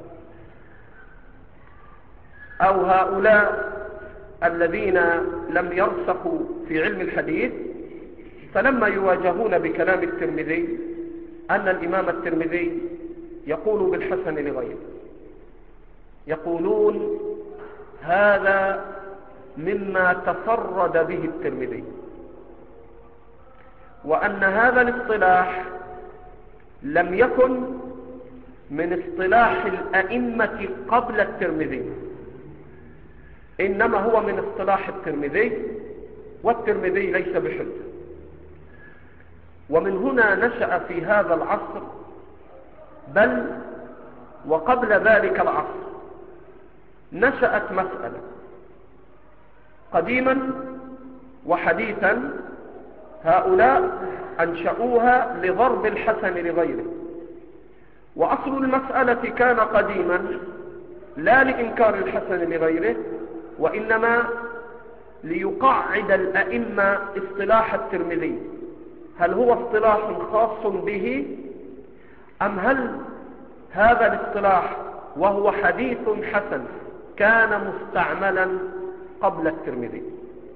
أو هؤلاء الذين لم يرسخوا في علم الحديث، فلما يواجهون بكلام الترمذي أن الإمام الترمذي يقول بالحسن لغيره، يقولون هذا مما تفرد به الترمذي، وأن هذا الاصطلاح لم يكن من اصطلاح الأئمة قبل الترمذي، إنما هو من اصطلاح الترمذي، والترمذي ليس بحجة. ومن هنا نشأ في هذا العصر، بل وقبل ذلك العصر، نشأت مسألة قديما وحديثا هؤلاء أنشأوها لضرب الحسن لغيره. وأصل المسألة كان قديما لا لإنكار الحسن لغيره، وإنما ليقعد الأئمة اصطلاح الترمذي، هل هو اصطلاح خاص به أم هل هذا الاصطلاح وهو حديث حسن كان مستعملا قبل الترمذي.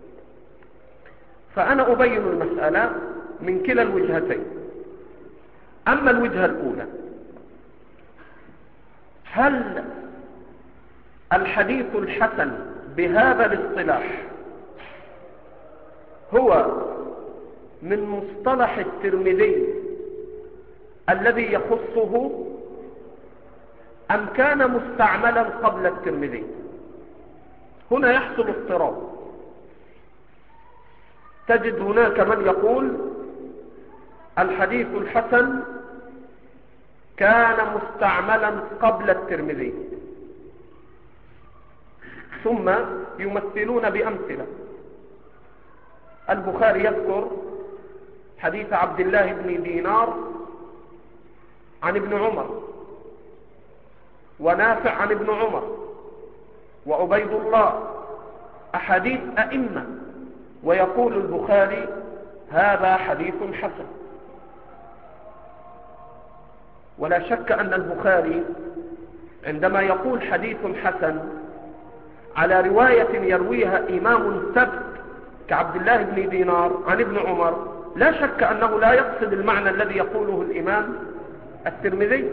فأنا أبين المسألة من كلا الوجهتين. أما الوجهة الأولى، هل الحديث الحسن بهذا الاصطلاح هو من مصطلح الترمذي الذي يخصه أم كان مستعملا قبل الترمذي؟ هنا يحصل اضطراب. تجد هناك من يقول الحديث الحسن كان مستعملا قبل الترمذي، ثم يمثلون بأمثلة. البخاري يذكر حديث عبد الله بن دينار عن ابن عمر، ونافع عن ابن عمر، وعبيد الله، أحاديث أئمة، ويقول البخاري هذا حديث حسن. ولا شك أن البخاري عندما يقول حديث حسن على رواية يرويها إمام ثبت كعبد الله بن دينار عن ابن عمر، لا شك أنه لا يقصد المعنى الذي يقوله الإمام الترمذي.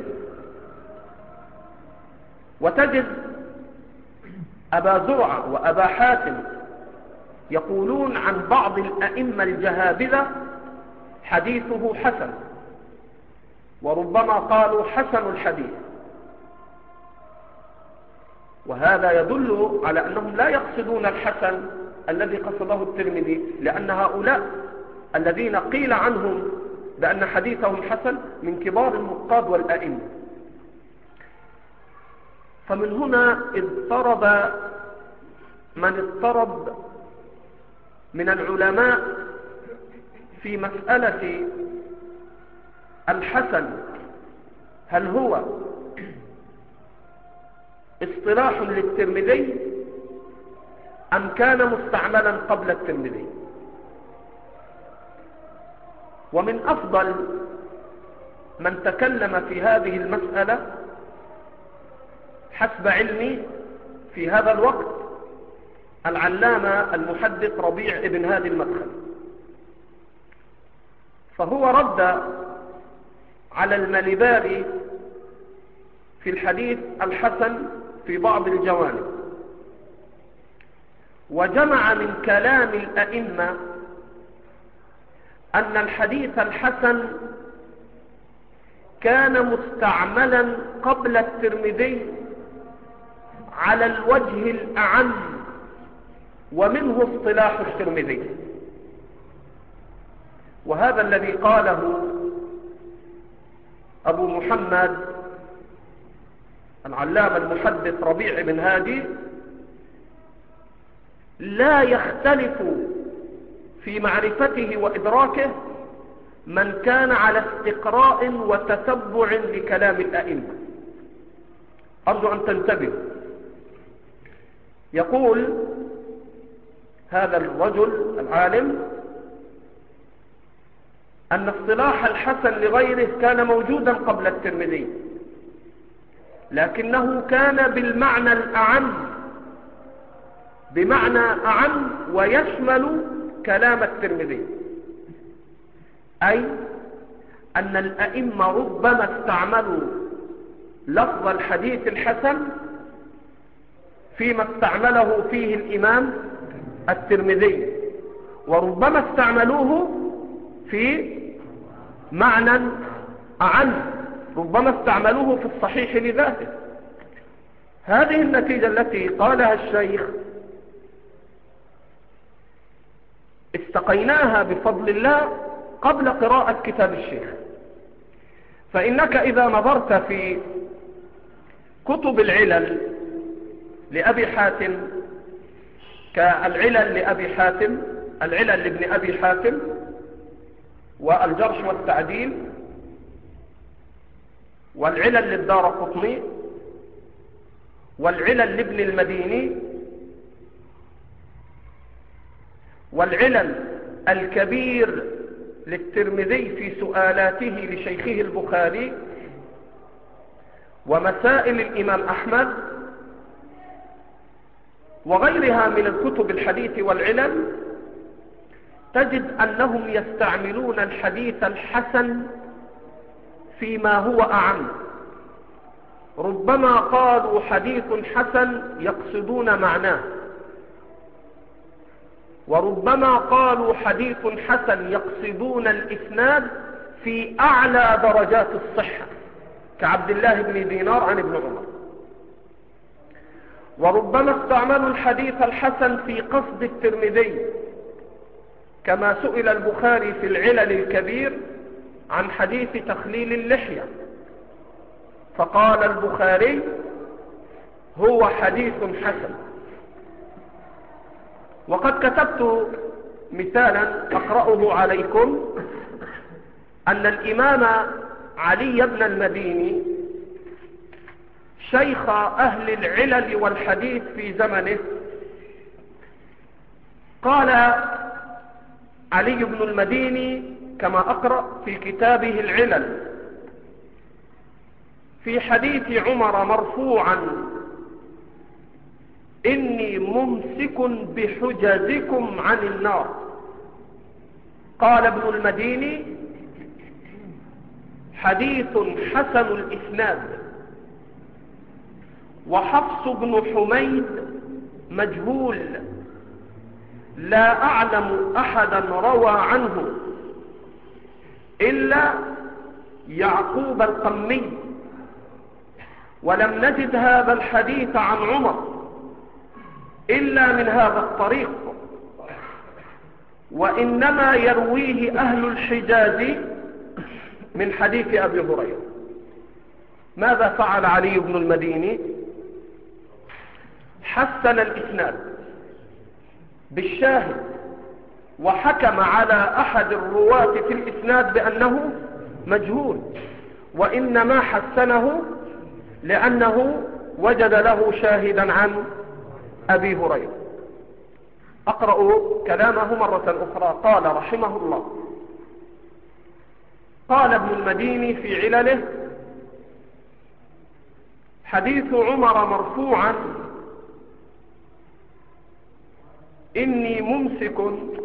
وتجد أبا زرعة وأبا حاتم يقولون عن بعض الأئمة الجهابذة حديثه حسن، وربما قالوا حسن الحديث، وهذا يدل على أنهم لا يقصدون الحسن الذي قصده الترمذي، لأن هؤلاء الذين قيل عنهم بأن حديثهم حسن من كبار النقاد والأئمة. فمن هنا اضطرب من اضطرب من العلماء في مسألة الحسن، هل هو اصطلاح للترمذي أم كان مستعملا قبل الترمذي؟ ومن أفضل من تكلم في هذه المسألة حسب علمي في هذا الوقت العلامة المحدث ربيع ابن هادي المدخل، فهو رد على الملباري في الحديث الحسن في بعض الجوانب، وجمع من كلام الأئمة أن الحديث الحسن كان مستعملا قبل الترمذي على الوجه الأعم، ومنه اصطلاح الترمذي. وهذا الذي قاله أبو محمد العلامة المحدث ربيع بن هادي لا يختلف في معرفته وإدراكه من كان على استقراء وتتبع لكلام الأئمة. أرجو أن تنتبهوا. يقول هذا الرجل العالم أن اصطلاح الحسن لغيره كان موجودا قبل الترمذي، لكنه كان بالمعنى الأعم، بمعنى أعم ويشمل كلام الترمذي، أي أن الأئمة ربما استعملوا لفظ الحديث الحسن فيما استعمله فيه الإمام الترمذي، وربما استعملوه في معنى أعم، ربما استعملوه في الصحيح لذاته. هذه النتيجة التي قالها الشيخ استقيناها بفضل الله قبل قراءة كتاب الشيخ. فإنك إذا نظرت في كتب العلل لأبي حاتم كالعلل لأبي حاتم، العلل لابن أبي حاتم، والجرح والتعديل، والعلل للدارقطني، والعلل لابن المديني، والعلل الكبير للترمذي في سؤالاته لشيخه البخاري، ومسائل الإمام أحمد، وغيرها من الكتب الحديث والعلل، تجد أنهم يستعملون الحديث الحسن فيما هو أعم. ربما قالوا حديث حسن يقصدون معناه، وربما قالوا حديث حسن يقصدون الإسناد في أعلى درجات الصحة كعبد الله بن دينار عن ابن عمر. وربما استعملوا الحديث الحسن في قصد الترمذي، كما سئل البخاري في العلل الكبير عن حديث تخليل اللحية، فقال البخاري هو حديث حسن. وقد كتبت مثالا أقرأه عليكم، أن الإمام علي بن المديني شيخ أهل العلل والحديث في زمنه قال علي بن المديني كما أقرأ في كتابه العلل في حديث عمر مرفوعا: إني ممسك بحجزكم عن النار. قال ابن المديني: حديث حسن الإسناد. وحفص بن حميد مجهول، لا أعلم أحدا روى عنه إلا يعقوب القمي، ولم نجد هذا الحديث عن عمر إلا من هذا الطريق، وإنما يرويه أهل الحجاز من حديث أبي هريرة. ماذا فعل علي بن المديني؟ حسن الإسناد، بالشاهد وحكم على أحد الرواة في الإسناد بأنه مجهول، وإنما حسنه لأنه وجد له شاهدا عن أبي هريرة. أقرأ كلامه مرة أخرى. قال رحمه الله: قال ابن المديني في علله: حديث عمر مرفوعا: إني ممسك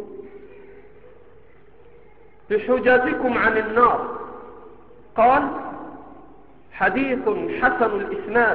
بحجازكم عن النار. قال: حديث حسن الإسناد،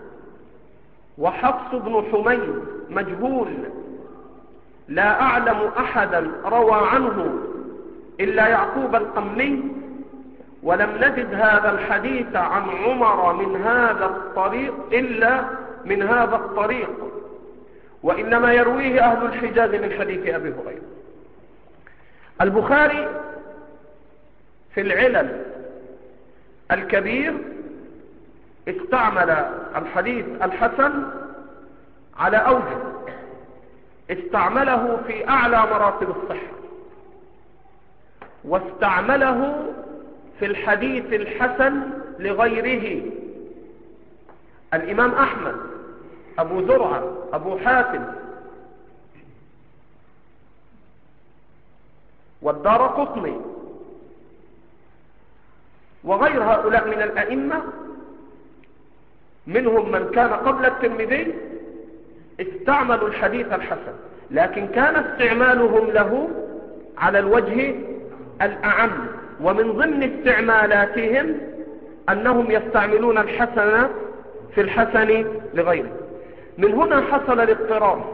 وحفص بن حميد مجهول، لا أعلم أحدا روى عنه إلا يعقوب القمي، ولم نجد هذا الحديث عن عمر من هذا الطريق إلا من هذا الطريق، وإنما يرويه أهل الحجاز من حديث أبي هريرة. البخاري في العلل الكبير استعمل الحديث الحسن على أوجه، استعمله في أعلى مراتب الصحة، واستعمله في الحديث الحسن لغيره. الإمام أحمد، أبو زرعة، أبو حاتم، والدارقطني وغير هؤلاء من الأئمة، منهم من كان قبل الترمذي، استعملوا الحديث الحسن، لكن كان استعمالهم له على الوجه الأعم، ومن ضمن استعمالاتهم أنهم يستعملون الحسن في الحسن لغيره. من هنا حصل الاضطراب،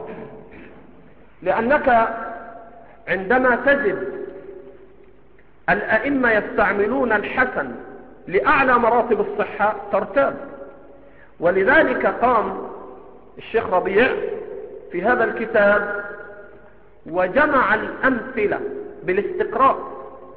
لأنك عندما تجد الأئمة يستعملون الحسن لأعلى مراتب الصحة ترتاب. ولذلك قام الشيخ ربيع في هذا الكتاب وجمع الأمثلة بالاستقراء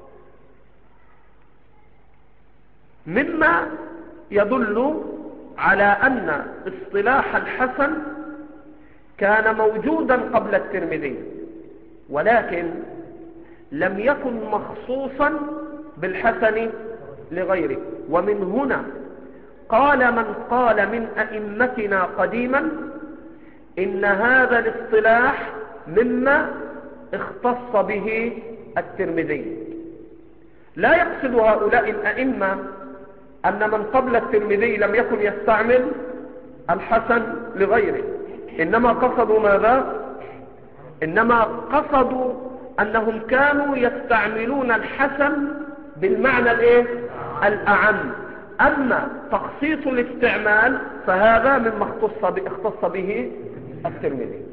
مما يدل على أن اصطلاح الحسن كان موجودا قبل الترمذي، ولكن لم يكن مخصوصا بالحسن لغيره. ومن هنا قال من قال من أئمتنا قديما إن هذا الاصطلاح مما اختص به الترمذي. لا يقصد هؤلاء الأئمة أن من قبل الترمذي لم يكن يستعمل الحسن لغيره، إنما قصدوا ماذا؟ إنما قصدوا أنهم كانوا يستعملون الحسن بالمعنى الأعم. أما تخصيص الاستعمال فهذا مما اختص به الترمذي.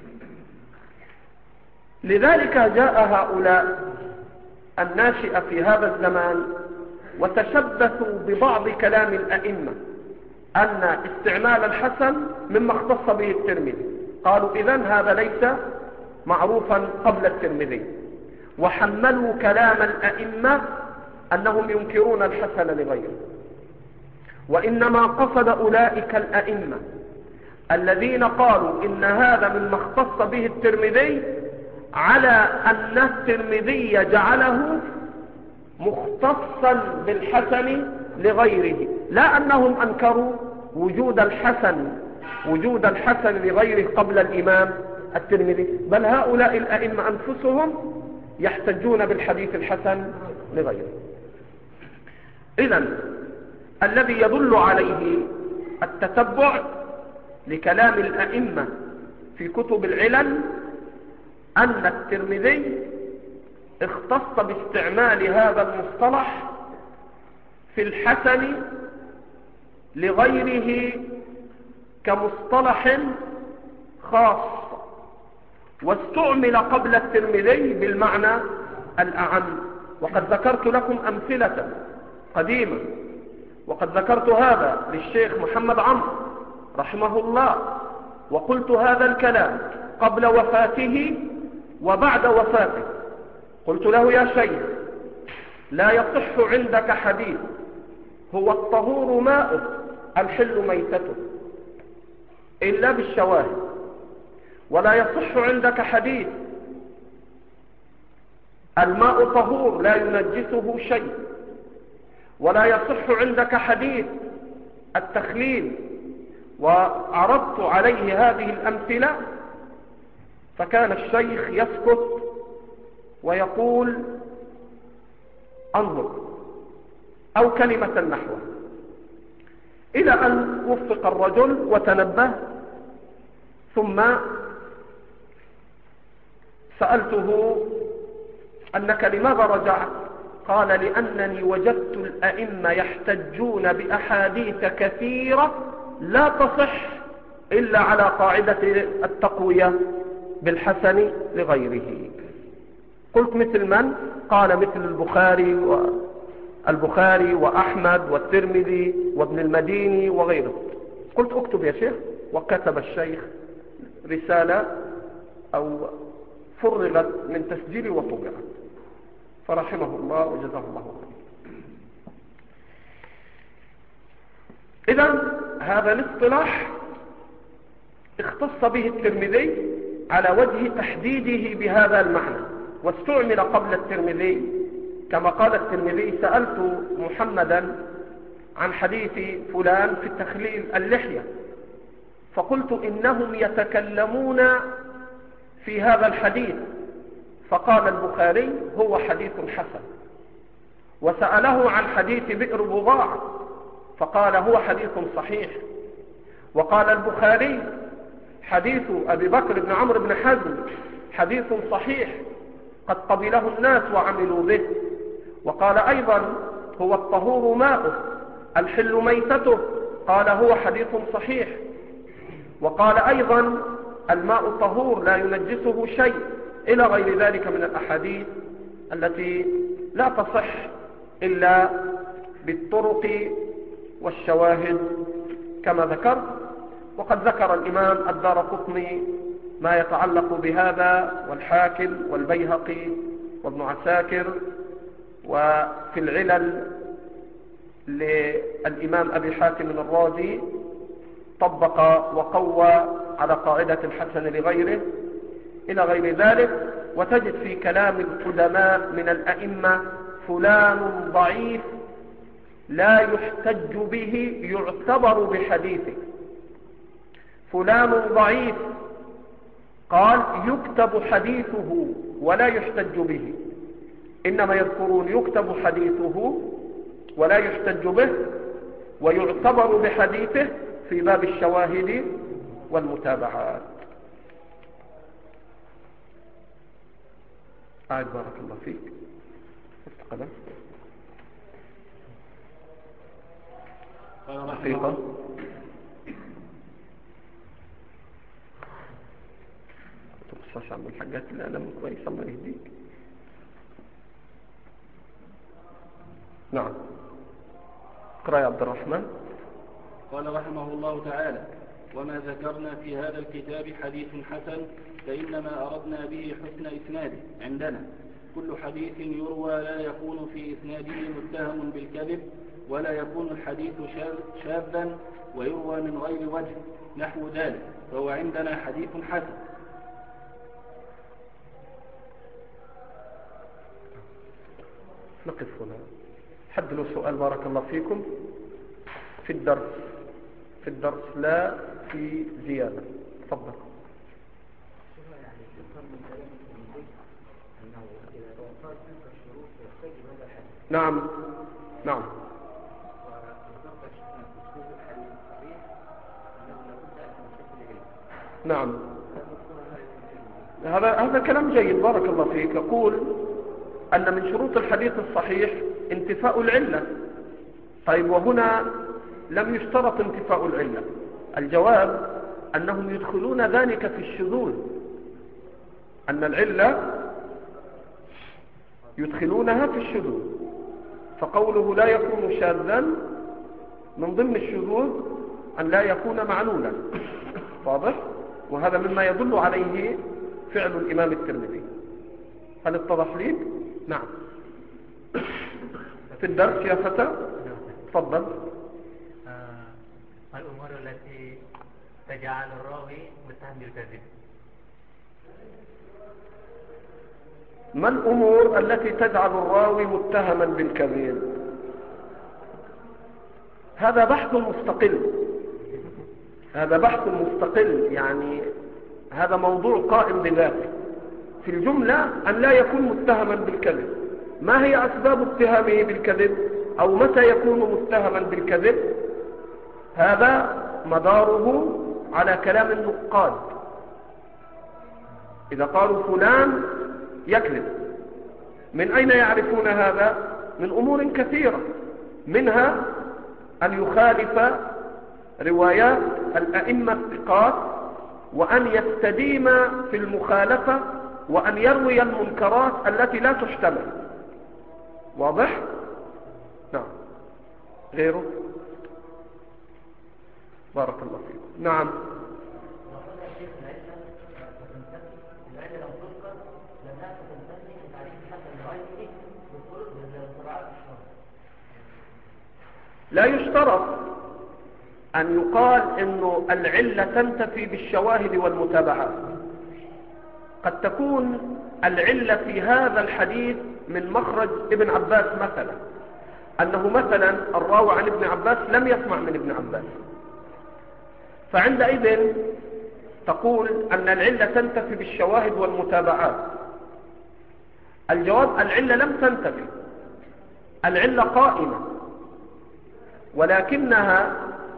لذلك جاء هؤلاء الناشئة في هذا الزمان وتشبثوا ببعض كلام الأئمة أن استعمال الحسن مما اختص به الترمذي. قالوا إذن هذا ليس معروفا قبل الترمذي، وحملوا كلام الأئمة أنهم ينكرون الحسن لغيره. وإنما قصد أولئك الأئمة الذين قالوا إن هذا مما اختص به الترمذي على أن الترمذي جعله مختصا بالحسن لغيره، لا أنهم أنكروا وجود الحسن لغيره قبل الإمام الترمذي، بل هؤلاء الأئمة أنفسهم يحتجون بالحديث الحسن لغيره. إذن الذي يدل عليه التتبع لكلام الأئمة في كتب العلل أن الترمذي اختص باستعمال هذا المصطلح في الحسن لغيره كمصطلح خاص، واستعمل قبل الترمذي بالمعنى الأعم. وقد ذكرت لكم أمثلة قديمة، وقد ذكرت هذا للشيخ محمد عمرو رحمه الله، وقلت هذا الكلام قبل وفاته وبعد وفاته. قلت له: يا شيخ، لا يصح عندك حديث هو الطهور ماؤه الحل ميتته إلا بالشواهد، ولا يصح عندك حديث الماء طهور لا ينجسه شيء، ولا يصح عندك حديث التخليل، وعرضت عليه هذه الأمثلة، فكان الشيخ يسكت ويقول انظر أو كلمة نحوه، إلى أن وفق الرجل وتنبه. ثم سألته أنك لماذا رجعت؟ قال لأنني وجدت الأئمة يحتجون بأحاديث كثيرة لا تصح إلا على قاعدة التقوية بالحسن لغيره. قلت مثل من؟ قال مثل البخاري وأحمد والترمذي وابن المديني وغيره. قلت اكتب يا شيخ، وكتب الشيخ رسالة أو فرغت من تسجيل وطبعت، فرحمه الله وجزاه الله خير. إذن هذا الاصطلاح اختص به الترمذي على وجه تحديده بهذا المعنى، واستعمل قبل الترمذي. كما قال الترمذي: سألت محمدا عن حديث فلان في تخليل اللحية، فقلت إنهم يتكلمون في هذا الحديث، فقال البخاري هو حديث حسن. وسأله عن حديث بئر بضاعة، فقال هو حديث صحيح. وقال البخاري حديث أبي بكر بن عمرو بن حزم حديث صحيح قد قبله الناس وعملوا به. وقال أيضا هو الطهور ماؤه الحل ميتته، قال هو حديث صحيح. وقال أيضا الماء طهور لا ينجسه شيء، إلى غير ذلك من الأحاديث التي لا تصح إلا بالطرق والشواهد كما ذكرت. وقد ذكر الإمام الدارقطني ما يتعلق بهذا، والحاكم والبيهقي وابن عساكر. وفي العلل للإمام أبي حاتم الرازي طبق وقوى على قاعدة الحسن لغيره، إلى غير ذلك. وتجد في كلام القدماء من الأئمة فلان ضعيف لا يحتج به يعتبر بحديثه، فلان ضعيف قال يكتب حديثه ولا يحتج به، إنما يذكرون يكتب حديثه ولا يحتج به ويعتبر بحديثه في باب الشواهد والمتابعات. بارك الله فيك. قدم دقيقة. تقصص عن الحاجات اللي أنا كويس، الله يهديك. نعم، اقرأ يا عبد الرحمن. قال رحمه الله تعالى: وما ذكرنا في هذا الكتاب حديث حسن فإنما أردنا به حسن إسناده عندنا. كل حديث يروى لا يكون في إسناده متهم بالكذب، ولا يكون الحديث شاذا ويروى من غير وجه نحو ذلك، فهو عندنا حديث حسن. نقف هنا. حد له سؤال؟ بارك الله فيكم. في الدرس لا في زيادة. تفضل. نعم نعم. نعم، هذا كلام جيد بارك الله فيك. يقول أن من شروط الحديث الصحيح انتفاء العلة. طيب، وهنا لم يشترط انتفاء العلة. الجواب أنهم يدخلون ذلك في الشذوذ، أن العلة يدخلونها في الشذوذ، فقوله لا يكون شاذا من ضمن الشذوذ أن لا يكون معلولا. واضح؟ وهذا مما يدل عليه فعل الإمام الترمذي. هل اتضح لي؟ نعم. في الدرس يا فتى. تفضل. الأمور التي تجعل الراوي متهم بالكذب. ما الأمور التي تجعل الراوي متهما بالكذب؟ هذا بحث مستقل، هذا بحث مستقل، يعني هذا موضوع قائم بذاته. في الجملة أن لا يكون متهما بالكذب. ما هي أسباب اتهامه بالكذب أو متى يكون متهما بالكذب؟ هذا مداره على كلام النقاد. إذا قالوا فلان يكذب، من أين يعرفون هذا؟ من أمور كثيرة، منها أن يخالف روايات الأئمة الثقات، وأن يستديم في المخالفة، وأن يروي المنكرات التي لا تحتمل. واضح؟ نعم. غيره؟ بارك الله فيكم. نعم. لا يشترط أن يقال إنه العلة تنتفي بالشواهد والمتابعات. قد تكون العلة في هذا الحديث من مخرج ابن عباس مثلا، أنه مثلا الراوي عن ابن عباس لم يسمع من ابن عباس، فعندئذ تقول أن العلة تنتفي بالشواهد والمتابعات. الجواب: العلة لم تنتفي، العلة قائمة، ولكنها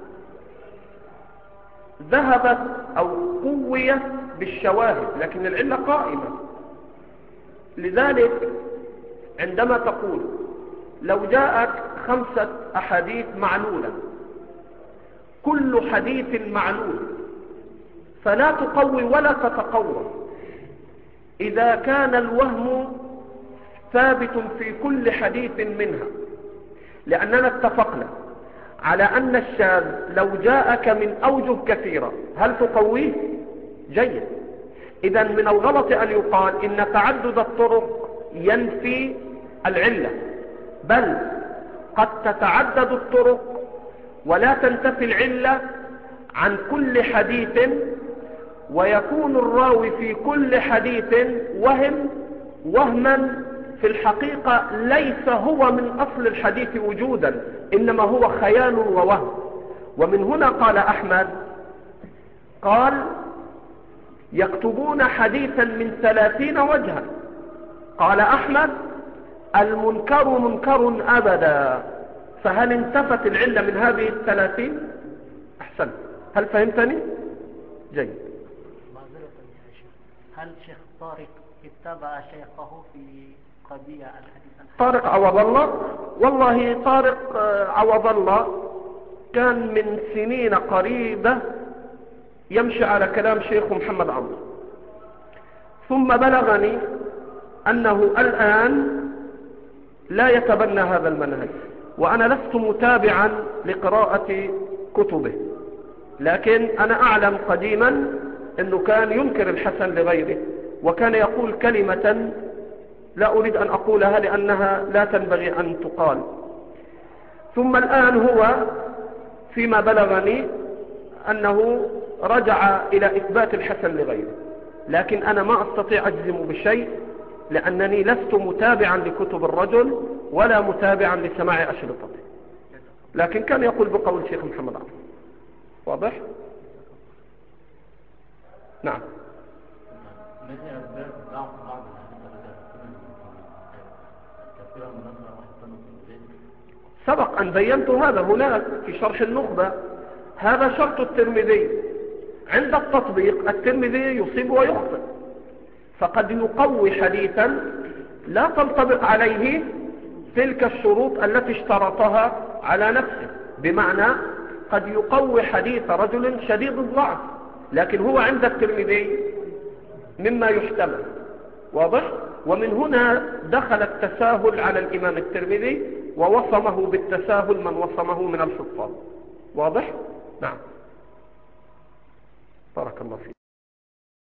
ذهبت أو قويت بالشواهد، لكن العلة قائمة. لذلك عندما تقول لو جاءت 5 أحاديث معلولة، كل حديث معلول، فلا تقوي ولا تتقوى إذا كان الوهم ثابت في كل حديث منها، لأننا اتفقنا على أن الشاذ لو جاءك من أوجه كثيرة هل تقويه؟ جيد. إذن من الغلط أن يقال إن تعدد الطرق ينفي العلة، بل قد تتعدد الطرق ولا تنتفي العلة عن كل حديث، ويكون الراوي في كل حديث وهما في الحقيقة ليس هو من أصل الحديث وجودا، إنما هو خيال ووهم. ومن هنا قال أحمد، قال يكتبون حديثا من 30 وجها. قال أحمد: المنكر منكر أبدا. فهل انتفت العلة من هذه 30؟ أحسن. هل فهمتني؟ جيد. هل شيخ طارق اتبع شيخه في قضية الحديث؟ طارق عوض الله؟ والله طارق عوض الله كان من سنين قريبة يمشي على كلام شيخ محمد عمرو، ثم بلغني أنه الآن لا يتبنى هذا المنهج، وأنا لست متابعا لقراءة كتبه، لكن أنا أعلم قديما أنه كان ينكر الحسن لغيره، وكان يقول كلمة لا أريد أن أقولها لأنها لا تنبغي أن تقال. ثم الآن هو فيما بلغني أنه رجع إلى إثبات الحسن لغيره، لكن أنا ما أستطيع أجزم بشيء، لأنني لست متابعا لكتب الرجل ولا متابعا لسماع أشرطته، لكن كان يقول بقول الشيخ محمد عمرو. واضح؟ نعم. سبق أن بينت هذا هناك في شرح النخبة. هذا شرط الترمذي، عند التطبيق الترمذي يصيب ويخطئ، فقد يقوي حديثا لا تنطبق عليه تلك الشروط التي اشترطها على نفسه، بمعنى قد يقوي حديث رجل شديد الضعف لكن هو عند الترمذي مما يحتمل. واضح؟ ومن هنا دخل التساهل على الإمام الترمذي، ووصمه بالتساهل من وصمه من الحفاظ. واضح؟ نعم. بارك الله فيك.